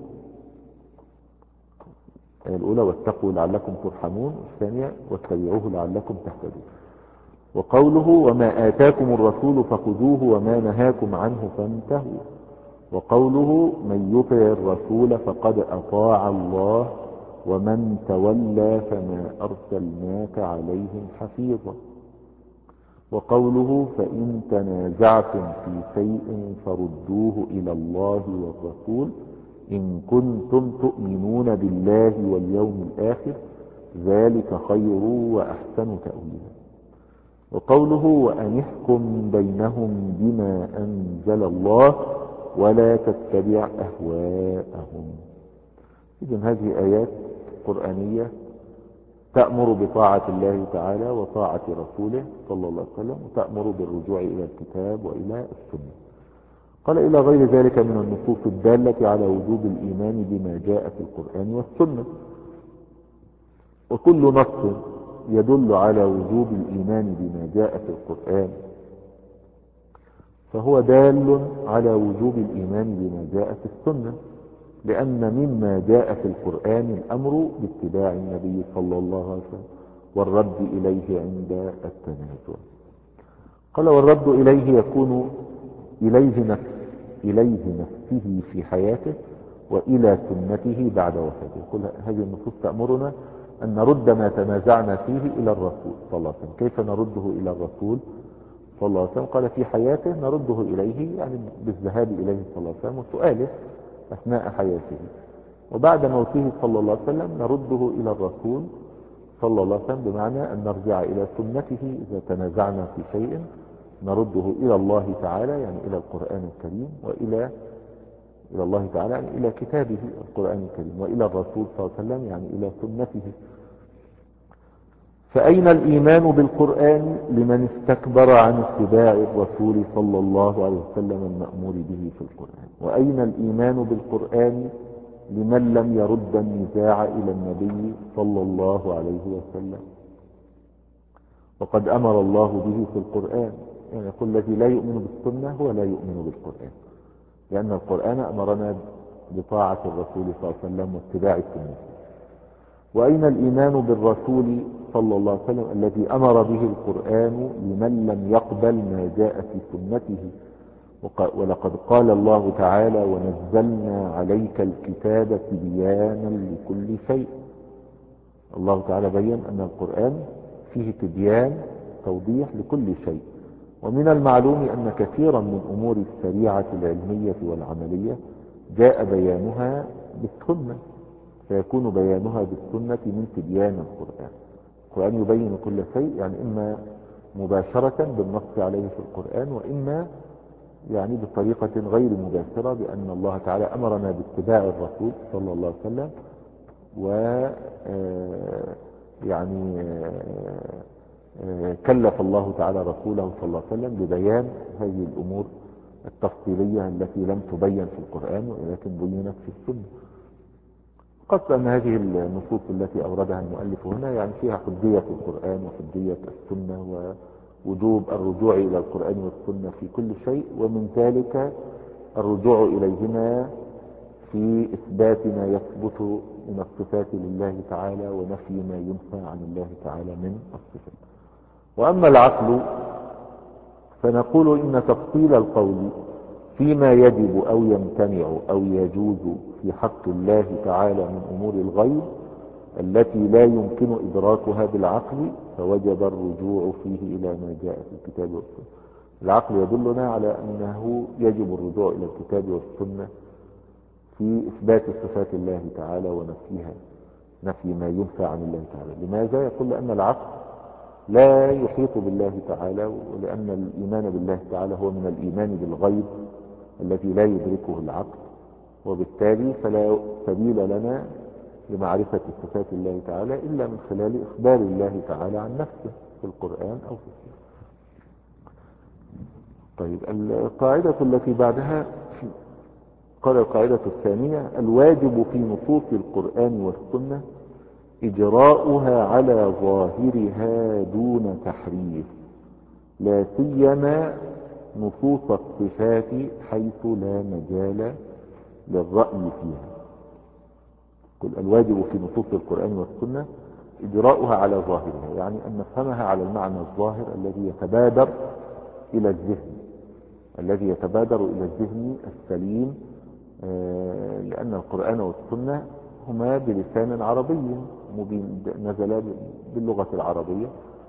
Speaker 1: الأولى واتقوا لعلكم ترحمون، والثانية واتبعوه لعلكم تهتدون. وقوله وما آتاكم الرسول فخذوه وما نهاكم عنه فانتهوا. وقوله من يطع الرسول فقد أطاع الله ومن تولى فما أرسلناك عليهم حفيظا. وقوله فإن تنازعتم في شيء فردوه إلى الله والرسول إن كنتم تؤمنون بالله واليوم الآخر ذلك خير وأحسن تأويلا. وقوله وأن احكم بينهم بما أنزل الله ولا تتبع أهواءهم. إذن هذه آيات قرآنية تأمر بطاعة الله تعالى وطاعة رسوله صلى الله عليه وسلم، وتأمر بالرجوع إلى الكتاب وإلى السنة. قال إلى غير ذلك من النصوص الدالة على وجوب الإيمان بما جاء في القرآن والسنة. وكل نص يدل على وجوب الإيمان بما جاء في القرآن فهو دال على وجوب الإيمان بما جاء في السنة، لأن مما جاء في القرآن الأمر باتباع النبي صلى الله عليه وسلم والرد إليه عند التنازع. قال والرد إليه يكون إليه نفسه إليه نفسه في حياته وإلى سنته بعد وفاته. كل هذه النصوص تأمرنا أن نرد ما تنازعنا فيه إلى الرسول صلى الله عليه وسلم. كيف نرده إلى الرسول صلى الله عليه وسلم؟ قال في حياته نرده إليه، يعني بالذهاب إليه صلى الله عليه وسلم وسؤاله أثناء حياته، وبعد موته صلى الله عليه وسلم نرده إلى الرسول صلى الله عليه وسلم، بمعنى أن نرجع إلى سنته. إذا تنازعنا في شيء نرده إلى الله تعالى يعني إلى القرآن الكريم، وإلى إلى الله تعالى يعني إلى كتابه القرآن الكريم، وإلى الرسول صلى الله عليه وسلم يعني إلى سنته. فأين الإيمان بالقرآن لمن استكبر عن اتباع الرسول صلى الله عليه وسلم المأمور به في القرآن؟ وأين الإيمان بالقرآن لمن لم يرد النزاع إلى النبي صلى الله عليه وسلم؟ وقد أمر الله به في القرآن، يعني يقول الذي لا يؤمن بالسنة هو لا يؤمن بالقرآن، لأن القرآن أمرنا بطاعة الرسول صلى الله عليه وسلم واتباع السنة. وأين الإيمان بالرسول صلى الله عليه وسلم الذي أمر به القرآن لمن لم يقبل ما جاء في سنته. ولقد قال الله تعالى ونزلنا عليك الكتاب تبيانا لكل شيء. الله تعالى بين أن القرآن فيه تبيان توضيح لكل شيء. ومن المعلوم أن كثيرا من أمور الشريعة العلمية والعملية جاء بيانها بالسنة، فيكون بيانها بالسنة من تبيان القرآن. القرآن يبين كل شيء، يعني إما مباشرة بالنص عليه في القرآن، وإما يعني بطريقة غير مباشرة، بأن الله تعالى أمرنا باتباع الرسول صلى الله عليه وسلم، و يعني كلف الله تعالى رسوله صلى الله عليه وسلم ببيان هذه الأمور التفصيلية التي لم تبين في القرآن ولكن بينت في السنة. قصد أن هذه النصوص التي أوردها المؤلف هنا يعني فيها حجية القرآن وحجية السنة ووجوب الرجوع إلى القرآن والسنة في كل شيء، ومن ذلك الرجوع إليهما في إثبات ما يثبت من الصفات لله تعالى ونفي ما ينفى عن الله تعالى من الصفات. وأما العقل فنقول إن تفصيل القول فيما يجب أو يمتنع أو يجوز في حق الله تعالى من أمور الغيب التي لا يمكن إدراكها بالعقل فوجب الرجوع فيه إلى ما جاء في الكتاب والسنة. العقل يدلنا على أنه يجب الرجوع إلى الكتاب والسنة في إثبات صفات الله تعالى ونفيها، نفي ما ينفى عن الله تعالى. لماذا؟ يقول لأن العقل لا يحيط بالله تعالى، ولأن الإيمان بالله تعالى هو من الإيمان بالغيب الذي لا يدركه العقل، وبالتالي فلا سبيل لنا لمعرفة صفات الله تعالى إلا من خلال إخبار الله تعالى عن نفسه في القرآن أو في السنة. طيب القاعدة التي بعدها قال القاعدة الثانية: الواجب في نصوص القرآن والسنة إجراؤها على ظاهرها دون تحريف، لا سيما نصوص الصفات حيث لا مجال للرأي فيها. قل الواجب في نصوص القرآن والسنة إجراؤها على ظاهرها، يعني أن نفهمها على المعنى الظاهر الذي يتبادر إلى الذهن الذي يتبادر إلى الذهن السليم، لأن القرآن والسنة هما بلسان عربي مبين، نزل باللغة العربية،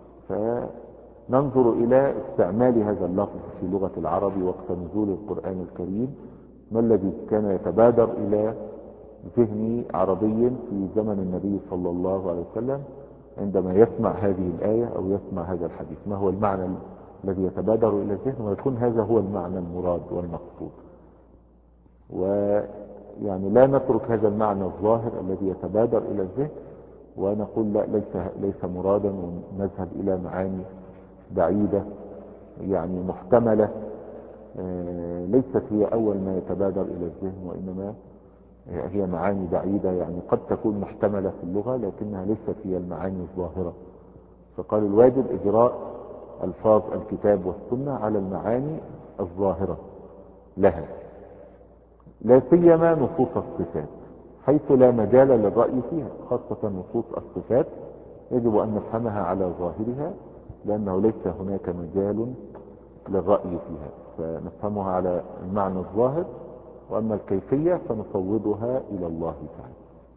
Speaker 1: فننظر إلى استعمال هذا اللفظ في لغة العرب وقت نزول القرآن الكريم. ما الذي كان يتبادر إلى ذهن عربي في زمن النبي صلى الله عليه وسلم عندما يسمع هذه الآية أو يسمع هذا الحديث؟ ما هو المعنى الذي يتبادر إلى الذهن ويكون هذا هو المعنى المراد والمقصود؟ ويعني لا نترك هذا المعنى الظاهر الذي يتبادر إلى الذهن ونقول لا ليس, ليس مرادا، ونذهب إلى معاني بعيدة يعني محتملة ليست هي أول ما يتبادر إلى الذهن، وإنما هي معاني بعيدة يعني قد تكون محتملة في اللغة لكنها ليست هي المعاني الظاهرة. فقال الواجب إجراء ألفاظ الكتاب والسنة على المعاني الظاهرة لها، لا سيما نصوص الصفات حيث لا مجال للرأي فيها، خاصة نصوص الصفات يجب أن نفهمها على ظاهرها لأنه ليس هناك مجال للرأي فيها، فنفهمها على المعنى الظاهر، وأما الكيفية فنفوضها إلى الله تعالى.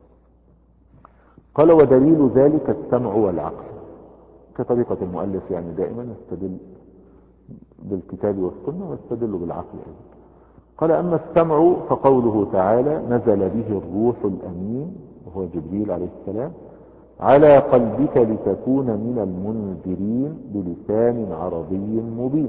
Speaker 1: قال: ودليل ذلك السمع والعقل، كطريقة المؤلف يعني دائما يستدل بالكتاب والسنة ويستدل بالعقل أيضا. قال: أما السمع فقوله تعالى: نزل به الروح الأمين وهو جبريل عليه السلام على قلبك لتكون من المنذرين بلسان عربي مبين.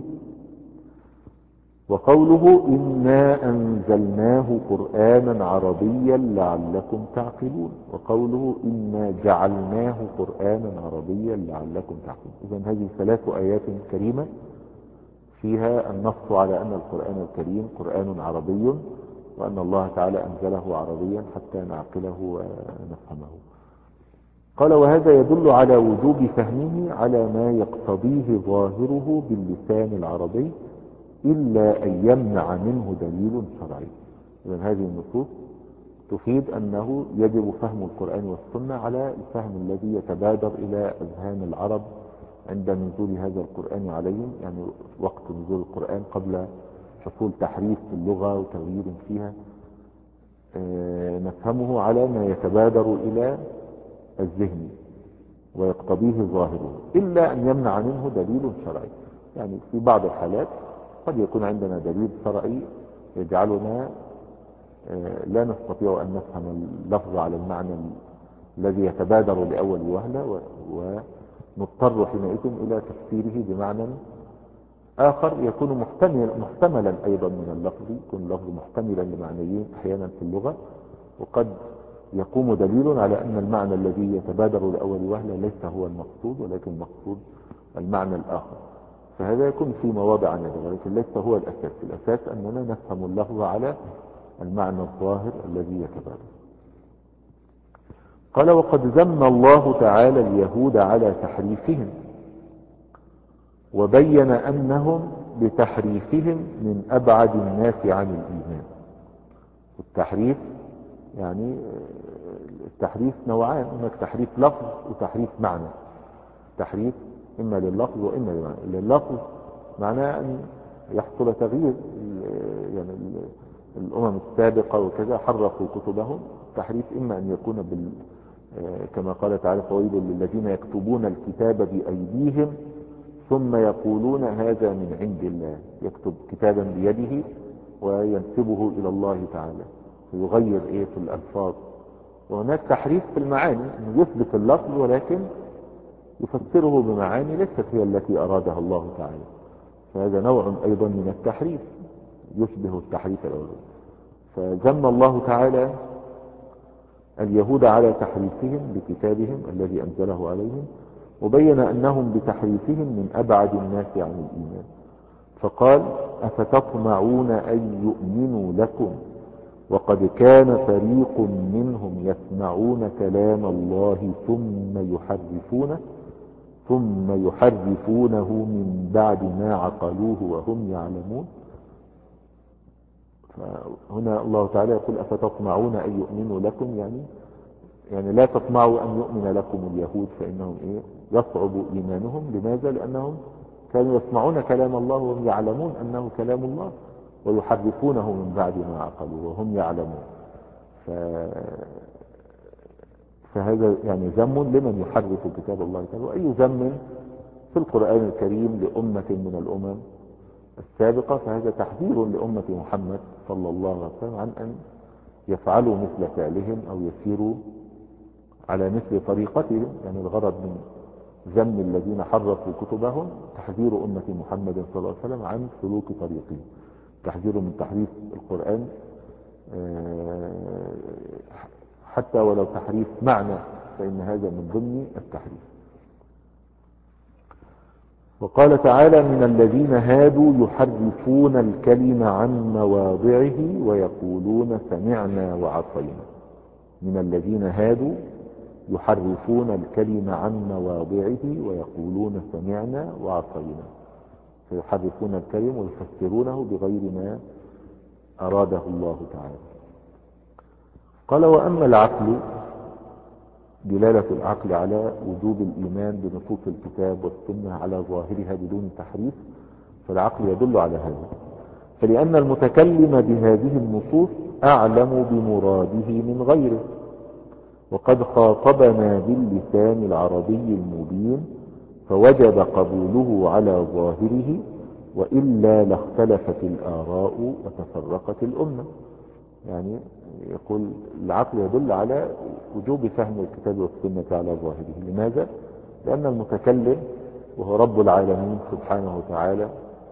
Speaker 1: وقوله: إنا أنزلناه قرآنا عربيا لعلكم تعقلون. وقوله: إنا جعلناه قرآنا عربيا لعلكم تعقلون. إذن هذه ثلاث آيات كريمة فيها النص على أن القرآن الكريم قرآن عربي، وأن الله تعالى أنزله عربيا حتى نعقله ونفهمه. قال: وهذا يدل على وجوب فهمه على ما يقتضيه ظاهره باللسان العربي إلا أن يمنع منه دليل شرعي. إذن هذه النصوص تفيد أنه يجب فهم القرآن والسنة على الفهم الذي يتبادر إلى أذهان العرب عند نزول هذا القرآن عليهم، يعني وقت نزول القرآن قبل حصول تحريف في اللغة وتغيير فيها، نفهمه على ما يتبادر إلى الذهن ويقتضيه ظاهره، إلا أن يمنع منه دليل شرعي. يعني في بعض الحالات قد يكون عندنا دليل شرعي يجعلنا لا نستطيع أن نفهم اللفظ على المعنى الذي يتبادر لأول وهلة، ونضطر حينئذ إلى تفسيره بمعنى آخر يكون محتمل محتملا أيضا من اللفظ، يكون اللفظ محتملا لمعنيين أحيانا في اللغة، وقد يقوم دليل على أن المعنى الذي يتبادر لأول وهلة ليس هو المقصود، ولكن المقصود المعنى الآخر. فهذا يكون في مواضع نظر، ولكن ليس هو الأساس. الأساس أننا نفهم اللفظ على المعنى الظاهر الذي يتبادر. قال: وقد ذم الله تعالى اليهود على تحريفهم، وبين أنهم بتحريفهم من أبعد الناس عن الإيمان. والتحريف يعني التحريف نوعان، هناك تحريف لفظ وتحريف معنى. تحريف إما لللفظ وإما للمعنى. لللفظ معناه أن يحصل تغيير، يعني الأمم السابقة وكذا حرفوا كتبهم. التحريف إما أن يكون بال كما قال تعالى: فويل للذين يكتبون الكتاب بأيديهم ثم يقولون هذا من عند الله. يكتب كتابا بيده وينسبه إلى الله تعالى، فيغير إيه في الألفاظ. وهناك تحريف في المعاني، أنه يثبت اللفظ ولكن يفسره بمعاني ليست هي التي أرادها الله تعالى. فهذا نوع أيضا من التحريف يشبه التحريف الأول. فذم الله تعالى اليهود على تحريفهم بكتابهم الذي أنزله عليهم، وبين أنهم بتحريفهم من أبعد الناس عن الإيمان. فقال: أفتطمعون أن يؤمنوا لكم وقد كان فريق منهم يسمعون كلام الله ثم يحرفونه ثم يحرفونه من بعد ما عقلوه وهم يعلمون. فهنا الله تعالى يقول: أفتطمعون أن يؤمنوا لكم، يعني يعني لا تطمعوا أن يؤمن لكم اليهود، فإنهم إيه يصعب إيمانهم. لماذا؟ لأنهم كانوا يسمعون كلام الله وهم يعلمون أنه كلام الله، ويحرفونه من بعد ما عقلوه وهم يعلمون. ف... فهذا يعني ذم لمن يحرف كتاب الله تعالى. وأي ذم في القرآن الكريم لأمة من الأمم السابقة فهذا تحذير لأمة محمد صلى الله عليه وسلم عن أن يفعلوا مثل فعلهم أو يسيروا على مثل طريقتهم. يعني الغرض من ذم الذين حرفوا كتبهم تحذير أمة محمد صلى الله عليه وسلم عن سلوك طريقهم، تحذير من تحريف القرآن حتى ولو تحريف معنى، فإن هذا من ضمن التحريف. وقال تعالى: من الذين هادوا يحرفون الكلم عن مواضعه ويقولون سمعنا وعصينا. من الذين هادوا يحرفون الكلم عن مواضعه ويقولون سمعنا وعصينا. فيحرفون الكلم ويفسرونه بغير ما أراده الله تعالى. قال: وأما العقل، دلالة العقل على وجوب الإيمان بنصوص الكتاب والسنة على ظاهرها بدون تحريف، فالعقل يدل على هذا. فلأن المتكلم بهذه النصوص أعلم بمراده من غيره، وقد خاطبنا باللسان العربي المبين، فوجب قبوله على ظاهره، وإلا لاختلفت الآراء وتفرقت الأمة. يعني يقول العقل يدل على وجوب فهم الكتاب والسنة على ظاهره. لماذا؟ لأن المتكلم وهو رب العالمين سبحانه وتعالى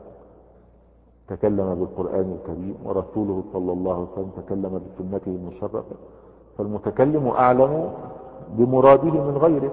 Speaker 1: تكلم بالقرآن الكريم، ورسوله صلى الله عليه وسلم تكلم بسنته المشرفة. فالمتكلم أعلم بمراده من غيره،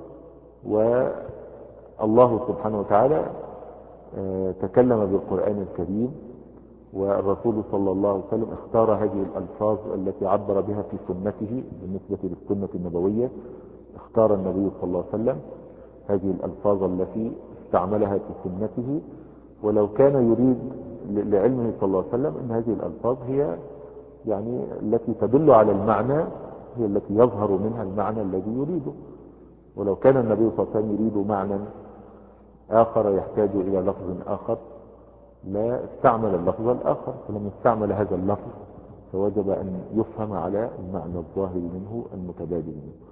Speaker 1: والله سبحانه وتعالى تكلم بالقرآن الكريم، والرسول صلى الله عليه وسلم اختار هذه الألفاظ التي عبر بها في سنته. بالنسبة للسنة النبوية اختار النبي صلى الله عليه وسلم هذه الألفاظ التي استعملها في سنته، ولو كان يريد لعلمه صلى الله عليه وسلم أن هذه الألفاظ هي يعني التي تدل على المعنى هي التي يظهر منها المعنى الذي يريده. ولو كان النبي صلى الله عليه وسلم يريد معنى آخر يحتاج إلى لفظ آخر لا استعمل اللفظ الآخر، فلما استعمل هذا اللفظ فوجب أن يفهم على المعنى الظاهر منه المتبادل منه.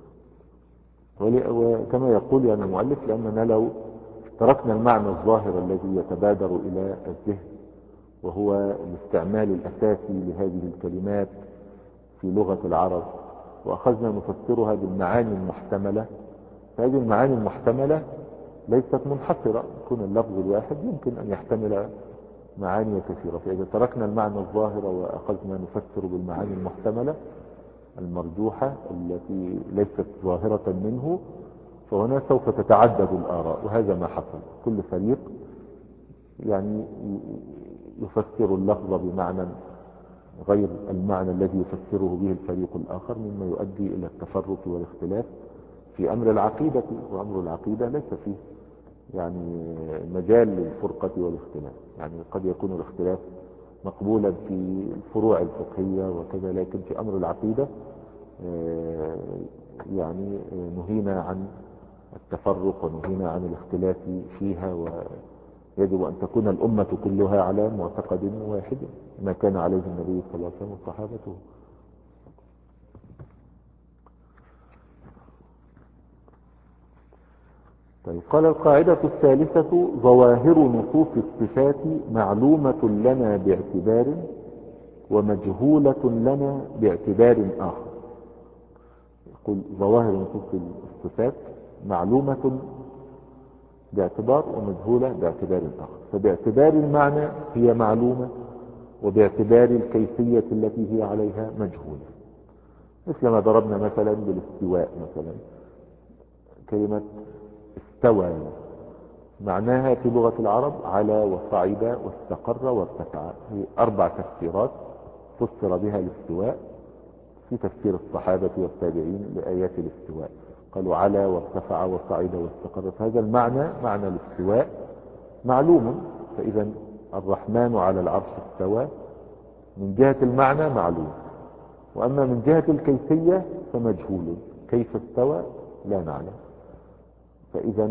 Speaker 1: وكما يقول يعني المؤلف لأننا لو تركنا المعنى الظاهر الذي يتبادر إلى الذهن وهو الاستعمال الأساسي لهذه الكلمات في لغة العرب وأخذنا نفسرها بالمعاني المحتملة، فهذه المعاني المحتملة ليست منحصرة، يكون اللفظ الواحد يمكن أن يحتمل معاني كثيرة. فإذا تركنا المعنى الظاهر وأخذنا نفسر بالمعاني المحتملة المرجوحة التي ليست ظاهرة منه، فهنا سوف تتعدد الآراء، وهذا ما حصل. كل فريق يعني يفسر اللفظ بمعنى غير المعنى الذي يفسره به الفريق الآخر، مما يؤدي إلى التفرق والاختلاف في أمر العقيدة. وأمر العقيدة ليس فيه يعني مجال للفرقة والاختلاف، يعني قد يكون الاختلاف مقبولا في الفروع الفقهية وكذا، لكن في أمر العقيدة يعني نهينا عن التفرق ونهينا عن الاختلاف فيها، ويجب أن تكون الأمة كلها على معتقد واحد ما كان عليه النبي صلى الله عليه وسلم وصحابته. طيب قال القاعدة الثالثة: ظواهر نصوص الصفات معلومة لنا باعتبار ومجهولة لنا باعتبار آخر. يقول ظواهر نصوص الصفات معلومة باعتبار ومجهولة باعتبار آخر. فباعتبار المعنى هي معلومة، وباعتبار الكيفية التي هي عليها مجهولة. مثل ما ضربنا مثلا بالاستواء، مثلا كلمة استوى معناها في لغة العرب على وصعد واستقر وارتفع، هي أربع تفسيرات فسر بها الاستواء في تفسير الصحابة والتابعين لآيات الاستواء. قالوا على وارتفع وصعد واستقر، فهذا المعنى معنى الاستواء معلوم. فإذا الرحمن على العرش استوى من جهة المعنى معلوم، وأما من جهة الكيفية فمجهول، كيف استوى لا نعلم. فإذا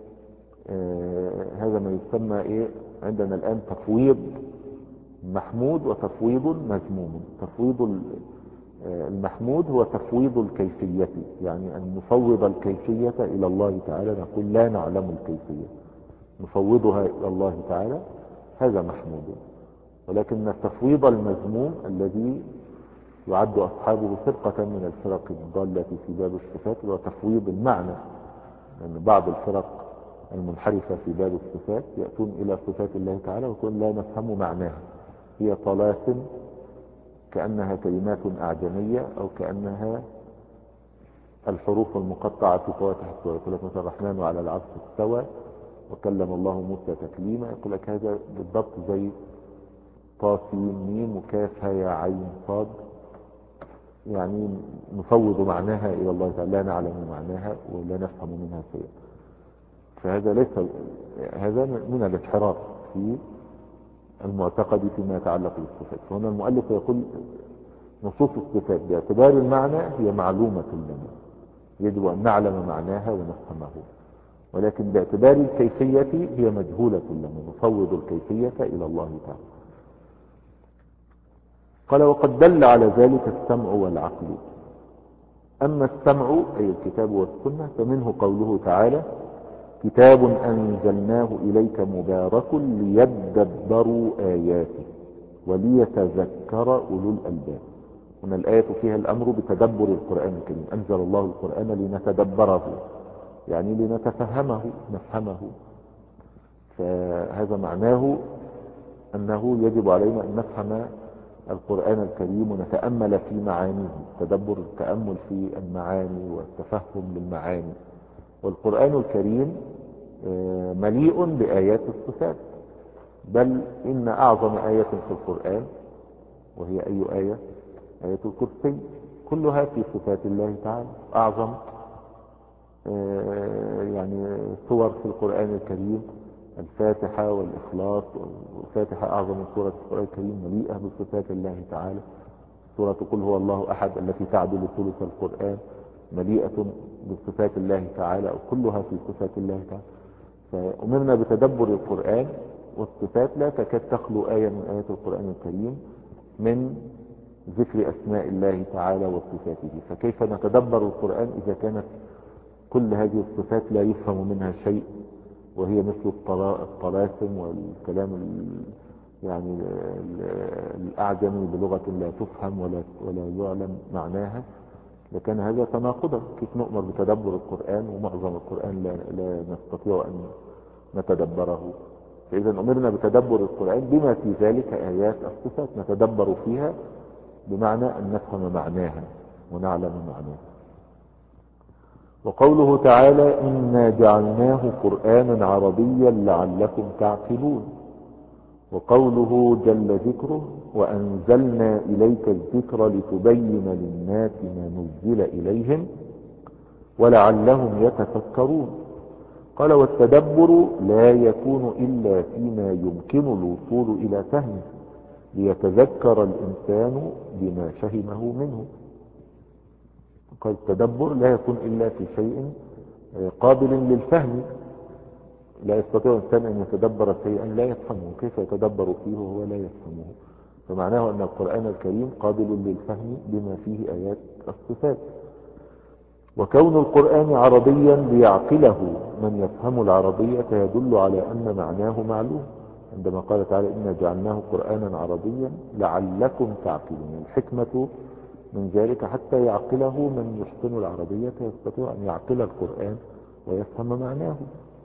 Speaker 1: آه هذا ما يسمى إيه عندنا الآن تفويض محمود وتفويض مذموم. تفويض المحمود هو تفويض الكيفية، يعني أن نفوض الكيفية إلى الله تعالى، نقول لا نعلم الكيفية نفوضها إلى الله تعالى، هذا محمود. ولكن التفويض المذموم الذي يعد أصحابه فرقة من الفرق الضالة في باب الصفات هو تفويض المعنى، لأن يعني بعض الفرق المنحرفة في باب الصفات يأتون إلى صفات الله تعالى ويقول لا نفهم معناها، هي طلاسم كأنها كلمات أعجمية أو كأنها الحروف المقطعة في فواتح السورة. يقول لك مثلا الرحمن على العرش استوى وكلم الله موسى تكليما، يقول لك هذا بالضبط زي طاسين ميم وكاف يا عين صاد، يعني نفوض معناها إلى الله تعالى، لا نعلم معناها ولا نفهم منها شيئا. فهذا ليس هذا من الانحراف في المعتقد فيما يتعلق بالصفات. فهنا المؤلف يقول نصوص الصفات باعتبار المعنى هي معلومة لنا، يجب أن نعلم معناها ونفهمه، ولكن باعتبار الكيفية هي مجهولة لنا، نفوض الكيفية إلى الله تعالى. قال وقد دل على ذلك السمع والعقل. أما السمع أي الكتاب والسنة فمنه قوله تعالى كتاب أنزلناه إليك مبارك ليدبروا آياته وليتذكر أولو الألباب. هنا الآية فيها الأمر بتدبر القرآن الكريم، أنزل الله القرآن لنتدبره يعني لنتفهمه نفهمه. فهذا معناه أنه يجب علينا أن نفهم القرآن الكريم ونتأمل في معانيه، تدبر التأمل في المعاني والتفهم للمعاني. والقرآن الكريم مليء بآيات الصفات، بل إن أعظم آية في القرآن وهي أي آية؟ آية الكرسي، كلها في صفات الله تعالى. أعظم يعني صور في القرآن الكريم الفاتحة والإخلاص، والفاتحة أعظم صورة في القرآن الكريم مليئة بصفات الله تعالى. سورة قل هو الله أحد التي تعدل ثلث القرآن مليئة بصفات الله تعالى، أو كلها في صفات الله تعالى. فأمرنا بتدبر القرآن، والصفات لا تكاد تخلو آية من آيات القرآن الكريم من ذكر أسماء الله تعالى وصفاته. فكيف نتدبر القرآن إذا كانت كل هذه الصفات لا يفهم منها شيء، وهي مثل الطلاسم والكلام يعني الأعجمي بلغة لا تفهم ولا ولا يعلم معناها، لكن هذا تناقضا. كيف نؤمر بتدبر القرآن ومعظم القرآن لا, لا نستطيع أن نتدبره؟ فإذا أمرنا بتدبر القرآن بما في ذلك آيات الصفات نتدبر فيها، بمعنى أن نفهم معناها ونعلم معناها. وقوله تعالى إنا جعلناه قرآنا عربيا لعلكم تعقلون. وقوله جل ذكره وأنزلنا إليك الذكر لتبين للناس ما نزل إليهم ولعلهم يتفكرون. قال والتدبر لا يكون إلا فيما يمكن الوصول إلى فهمه ليتذكر الإنسان بما فهمه منه. قال التدبر لا يكون إلا في شيء قابل للفهم. لا يستطيع الإنسان أن يتدبر شيئا لا يفهمه، كيف يتدبر فيه وهو لا يفهمه؟ فمعناه أن القرآن الكريم قابل للفهم بما فيه آيات الصفات. وكون القرآن عربيا ليعقله من يفهم العربية يدل على أن معناه معلوم، عندما قال تعالى إنا جعلناه قرآنا عربيا لعلكم تعقلون. الحكمة من ذلك حتى يعقله من يحسن العربية يستطيع أن يعقل القرآن ويفهم معناه،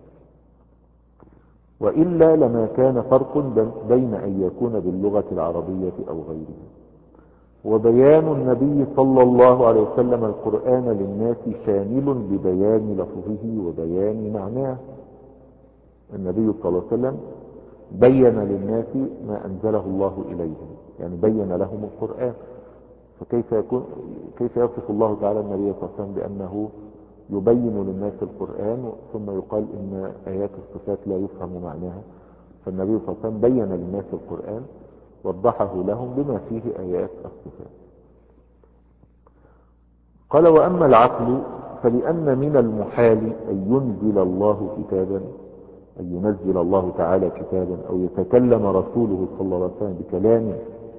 Speaker 1: وإلا لما كان فرق بين أن يكون باللغة العربية أو غيرها. وبيان النبي صلى الله عليه وسلم القرآن للناس شامل ببيان لفظه وبيان معناه. النبي صلى الله عليه وسلم بين للناس ما أنزله الله إليهم، يعني بين لهم القرآن. فكيف يكون كيف يصف الله تعالى النبي صلى الله عليه وسلم بأنه يبين للناس القرآن ثم يقال إن آيات الصفات لا يفهم معناها؟ فالنبي صلى الله عليه وسلم بين للناس القرآن وضحه لهم بما فيه آيات الصفات. قال وأما العقل فلأن من المحال أن ينزل الله كتابا أن ينزل الله تعالى كتابا أو يتكلم رسوله صلى الله عليه وسلم بكلام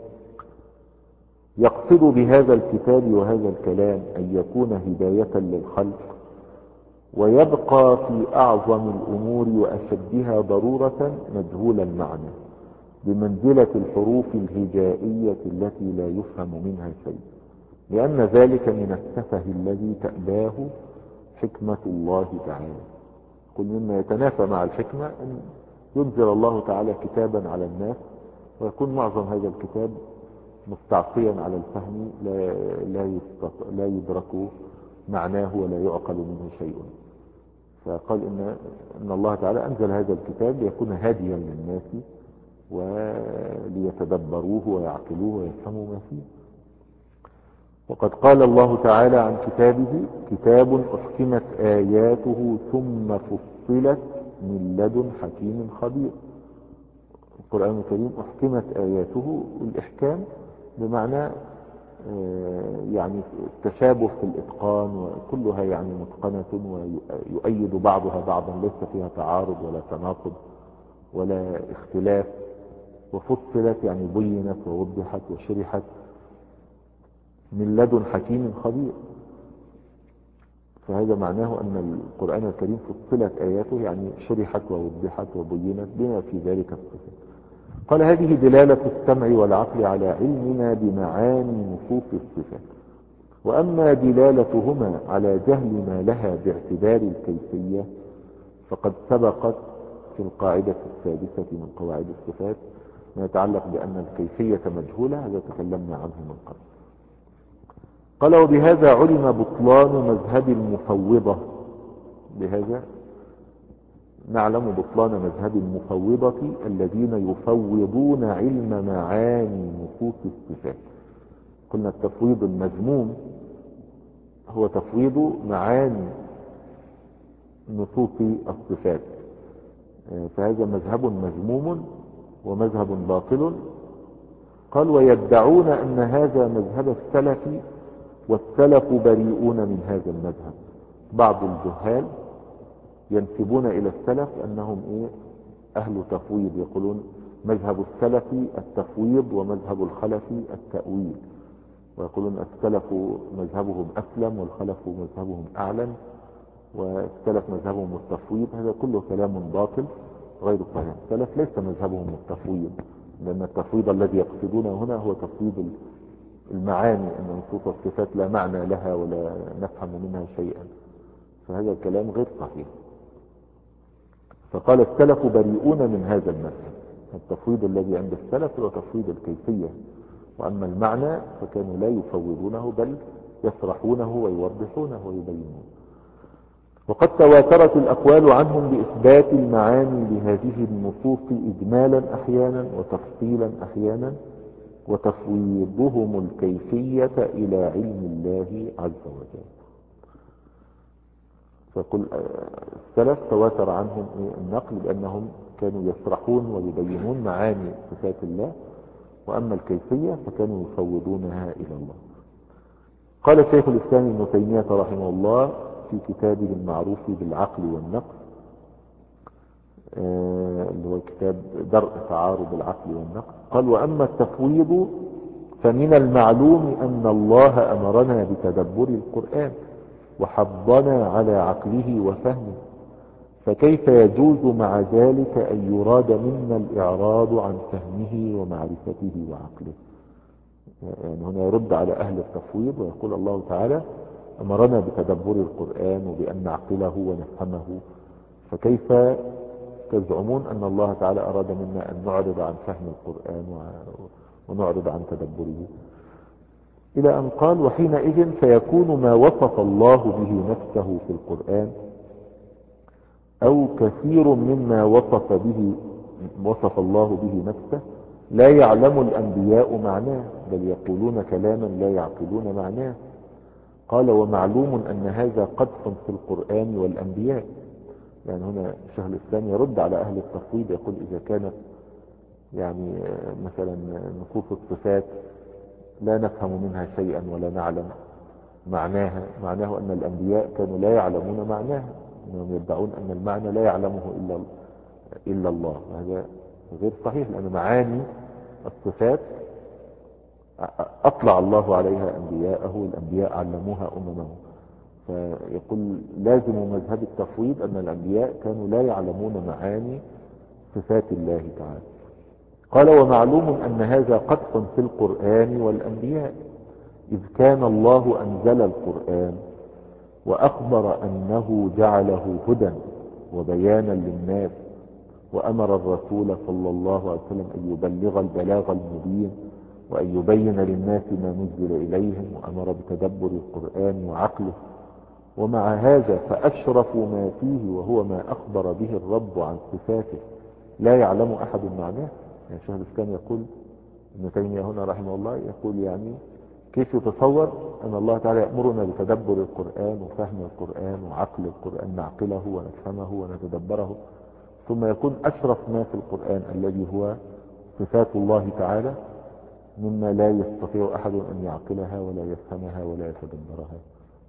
Speaker 1: يقصد بهذا الكتاب وهذا الكلام أن يكون هداية للخلق، ويبقى في أعظم الأمور وأشدها ضرورة مجهول المعنى بمنزلة الحروف الهجائية التي لا يفهم منها شيء، لأن ذلك من السفه الذي تأباه حكمة الله تعالى. كل مما يتنافى مع الحكمة أن ينزل الله تعالى كتابا على الناس ويكون معظم هذا الكتاب مستعصيا على الفهم، لا, لا, لا يدرك معناه ولا يعقل منه شيء. فقال إن, إن الله تعالى أنزل هذا الكتاب ليكون هاديا للناس وليتدبروه ويعقلوه ويفهموا ما فيه. وقد قال الله تعالى عن كتابه كتاب أحكمت آياته ثم فصلت من لدن حكيم خبير. القرآن الكريم أحكمت آياته، الإحكام بمعنى يعني التشابه في الإتقان، وكلها يعني متقنة ويؤيد بعضها بعضا، ليس فيها تعارض ولا تناقض ولا اختلاف. وفصلت يعني بينت ووضحت وشرحت من لدن حكيم خبير. فهذا معناه أن القرآن الكريم فصلت آياته يعني شرحت ووضحت وبينت بما في ذلك الصفات. قال هذه دلالة السمع والعقل على علمنا بمعاني نصوص الصفات. وأما دلالتهما على جهل ما لها باعتبار الكيفية فقد سبقت في القاعدة السادسة من قواعد الصفات ما يتعلق بأن الكيفية مجهولة، هذا تكلمنا عنه من قبل. قال وبهذا علم بطلان مذهب المفوضة، بهذا نعلم بطلان مذهب المفوضة الذين يفوضون علم معاني نصوص الصفات. قلنا التفويض المذموم هو تفويض معاني نصوص الصفات، فهذا مذهب مذموم ومذهب باطل قال ويدعون أن هذا مذهب السلف والسلف بريئون من هذا المذهب. بعض الجهال ينسبون إلى السلف أنهم إيه أهل تفويض، يقولون مذهب السلف التفويض ومذهب الخلف التأويل، ويقولون السلف مذهبهم أسلم والخلف مذهبهم أعلن والسلف مذهبهم التفويض. هذا كله كلام باطل غير صحيح. السلف ليس مذهبهم التفويض، لأن التفويض الذي يقصدونه هنا هو تفويض المعاني، أن نصوص الصفات لا معنى لها ولا نفهم منها شيئا، فهذا الكلام غير صحيح. فقال السلف بريئون من هذا المذهب. التفويض الذي عند السلف هو تفويض الكيفية، وأما المعنى فكانوا لا يفوضونه بل يشرحونه ويوضحونه ويبينونه. وقد تواترت الأقوال عنهم بإثبات المعاني لهذه النصوص إجمالا أحيانا وتفصيلا أحيانا، وتفويضهم الكيفية إلى علم الله عز وجل. فقل السلف تواتر عنهم النقل بأنهم كانوا يشرحون ويبينون معاني صفات الله، وأما الكيفية فكانوا يفوضونها إلى الله. قال الشيخ الإسلام ابن تيمية رحمه الله في كتابه المعروف بالعقل والنقل، اللي هو كتاب درء تعارض العقل والنقل، قال وأما التفويض فمن المعلوم أن الله أمرنا بتدبر القرآن وحضنا على عقله وفهمه، فكيف يجوز مع ذلك أن يراد منا الإعراض عن فهمه ومعرفته وعقله؟ يعني هنا يرد على أهل التفويض ويقول الله تعالى أمرنا بتدبر القرآن وبأن نعقله ونفهمه، فكيف تزعمون أن الله تعالى أراد منا أن نعرض عن فهم القرآن ونعرض عن تدبره؟ إلى أن قال وحينئذ فيكون ما وصف الله به نفسه في القرآن أو كثير مما وصف به وصف الله به نفسه لا يعلم الأنبياء معناه، بل يقولون كلاما لا يعقلون معناه. قال ومعلوم أن هذا قدح في القرآن والأنبياء. يعني هنا شيخ الإسلام يرد على أهل التفويض، يقول إذا كانت يعني مثلا نصوص الصفات لا نفهم منها شيئا ولا نعلم معناها، معناه أن الأنبياء كانوا لا يعلمون معناها، أنهم يدعون أن المعنى لا يعلمه إلا إلا الله. هذا غير صحيح، لأن معاني الصفات أطلع الله عليها أنبياءه والأنبياء علموها أممهم. فيقول لازم مذهب التفويض أن الأنبياء كانوا لا يعلمون معاني صفات الله تعالى. قال ومعلوم أن هذا قدح في القرآن والأنبياء، إذ كان الله أنزل القرآن وأخبر أنه جعله هدى وبيانا للناس، وأمر الرسول صلى الله عليه وسلم أن يبلغ البلاغ المبين وأن يبين للناس ما نزل إليهم، وأمر بتدبر القرآن وعقله. ومع هذا فأشرف ما فيه وهو ما أخبر به الرب عن صفاته لا يعلم أحد معناه. يعني شيخ الإسلام يقول ابن تيمية هنا رحمه الله يقول يعني كيف يتصور أن الله تعالى يأمرنا بتدبر القرآن وفهم القرآن وعقل القرآن، نعقله ونفهمه ونتدبره، ثم يكون أشرف ما في القرآن الذي هو صفات الله تعالى مما لا يستطيع أحد أن يعقلها ولا يفهمها ولا يتدبرها.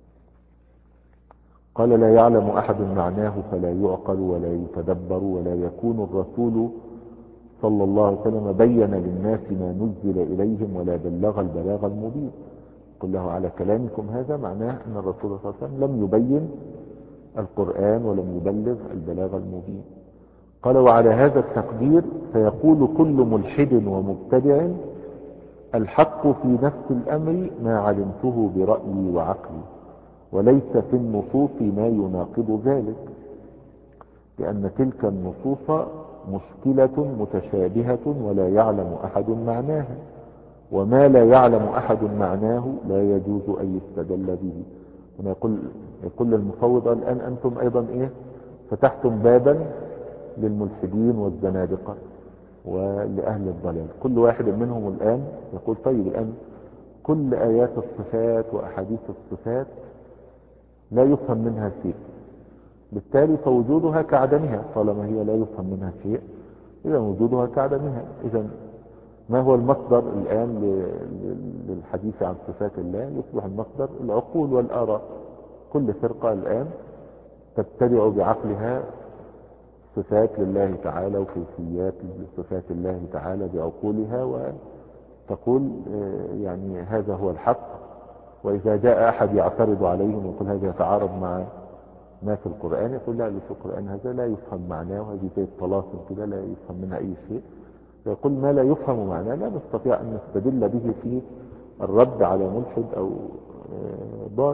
Speaker 1: قال لا يعلم أحد معناه فلا يعقل ولا يتدبر، ولا يكون الرسول صلى الله عليه وسلم بين للناس ما نزل إليهم ولا بلغ البلاغ المبين. قل له على كلامكم هذا معناه أن الرسول صلى الله عليه وسلم لم يبين القرآن ولم يبلغ البلاغ المبين. قال وعلى هذا التقدير فيقول كل ملحد ومبتدع الحق في نفس الأمر ما علمته برأيي وعقلي، وليس في النصوص ما يناقض ذلك، لأن تلك النصوص مشكلة متشابهة ولا يعلم أحد معناها، وما لا يعلم أحد معناه لا يجوز أن يستدل به. هنا يقول يقول المفوض الآن أنتم أيضا إيه فتحتم بابا للملحدين والزنادقة ولأهل الضلال. كل واحد منهم الآن يقول طيب الآن كل آيات الصفات وأحاديث الصفات لا يفهم منها شيء، بالتالي فوجودها كعدمها، طالما هي لا يفهم منها شيء إذا وجودها كعدمها. إذا ما هو المصدر الآن للحديث عن صفات الله؟ يصبح المصدر العقول والآراء. كل فرقة الآن تبتدع بعقلها صفات لله تعالى وكيفيات لصفات الله تعالى بعقولها، وتقول يعني هذا هو الحق. وإذا جاء أحد يعترض عليهم ويقول هذا يتعارض مع ما في القرآن، يقول لا، اللي في القرآن هذا لا يفهم معناه، وهذه زي الطلاسم كده لا يفهم منها أي شيء. يقول ما لا يفهم معناه لا نستطيع أن نستدل به في الرد على ملحد أو ضال.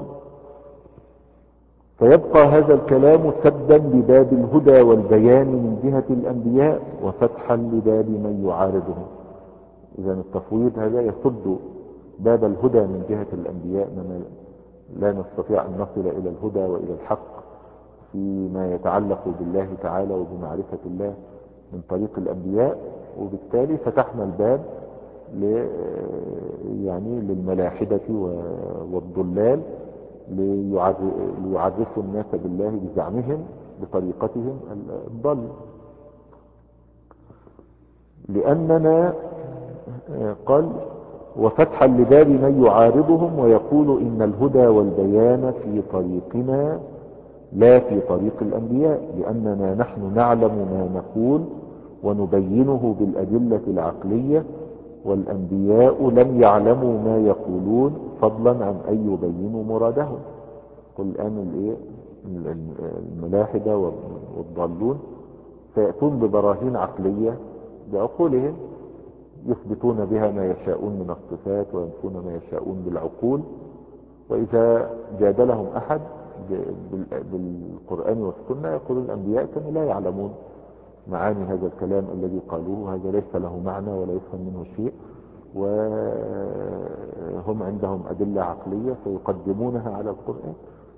Speaker 1: فيبقى هذا الكلام سدا لباب الهدى والبيان من جهة الأنبياء وفتحا لباب من يعارضهم. إذا التفويض هذا يسد باب الهدى من جهة الأنبياء، إنما لا نستطيع أن نصل إلى الهدى وإلى الحق فيما يتعلق بالله تعالى وبمعرفة الله من طريق الأنبياء، وبالتالي فتحنا الباب يعني للملاحدة والضلال ليعرفوا الناس بالله بزعمهم بطريقتهم الضل. لأننا قال وفتحا لباب من يعارضهم ويقول إن الهدى والبيان في طريقنا لا في طريق الأنبياء، لأننا نحن نعلم ما نقول ونبينه بالأدلة العقلية، والأنبياء لم يعلموا ما يقولون فضلا عن أن يبينوا مرادهم. قل الآن الملاحدة والضالون سيأتون ببراهين عقلية بعقولهم يثبتون بها ما يشاءون من الصفات وينفون ما يشاءون بالعقول. وإذا جادلهم أحد بالقرآن والسنة يقول الأنبياء كانوا لا يعلمون معاني هذا الكلام الذي قالوه، هذا ليس له معنى ولا يفهم منه شيء، وهم عندهم أدلة عقلية فيقدمونها على القرآن.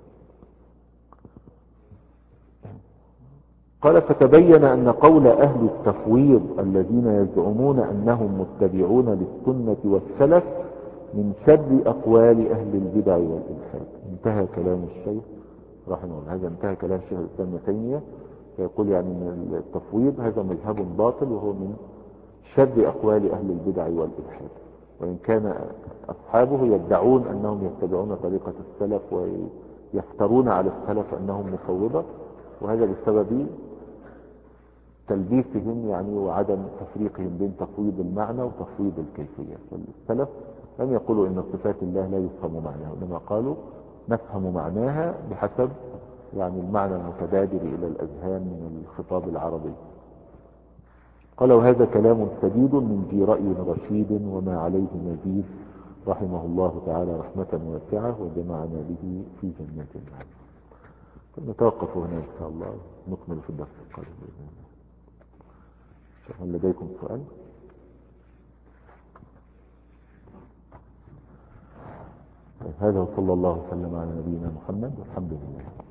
Speaker 1: قال فتبين أن قول أهل التفويض الذين يزعمون أنهم متبعون للسنة والسلف من شر أقوال أهل البدع والإلحاد. انتهى كلام الشيخ رحمه الله. هذا انتهى كلام الشيخ الإسلام ابن تيمية، فيقول يعني أن التفويض هذا مذهب باطل وهو من شر أقوال أهل البدع والإلحاد، وإن كان أصحابه يدعون أنهم يتبعون طريقة السلف ويفترون على السلف أنهم مفوضة، وهذا بسبب تلبيسهم يعني وعدم تفريقهم بين تفويض المعنى وتفويض الكيفية. فالسلف لم يقولوا إن صفات الله لا يفهم معناها، إنما قالوا نفهم معناها بحسب يعني المعنى المتبادر إلى الأذهان من الخطاب العربي. قال وهذا كلام سديد من ذي رأي رشيد وما عليه مزيد رحمه الله تعالى رحمة واسعة وجمعنا به في جنات النعيم. نتوقف هنا إن شاء الله، نكمل في الدرس القادم بإذن الله. هل لديكم سؤال؟ هذا وصلى الله وسلم على نبينا محمد والحمد لله.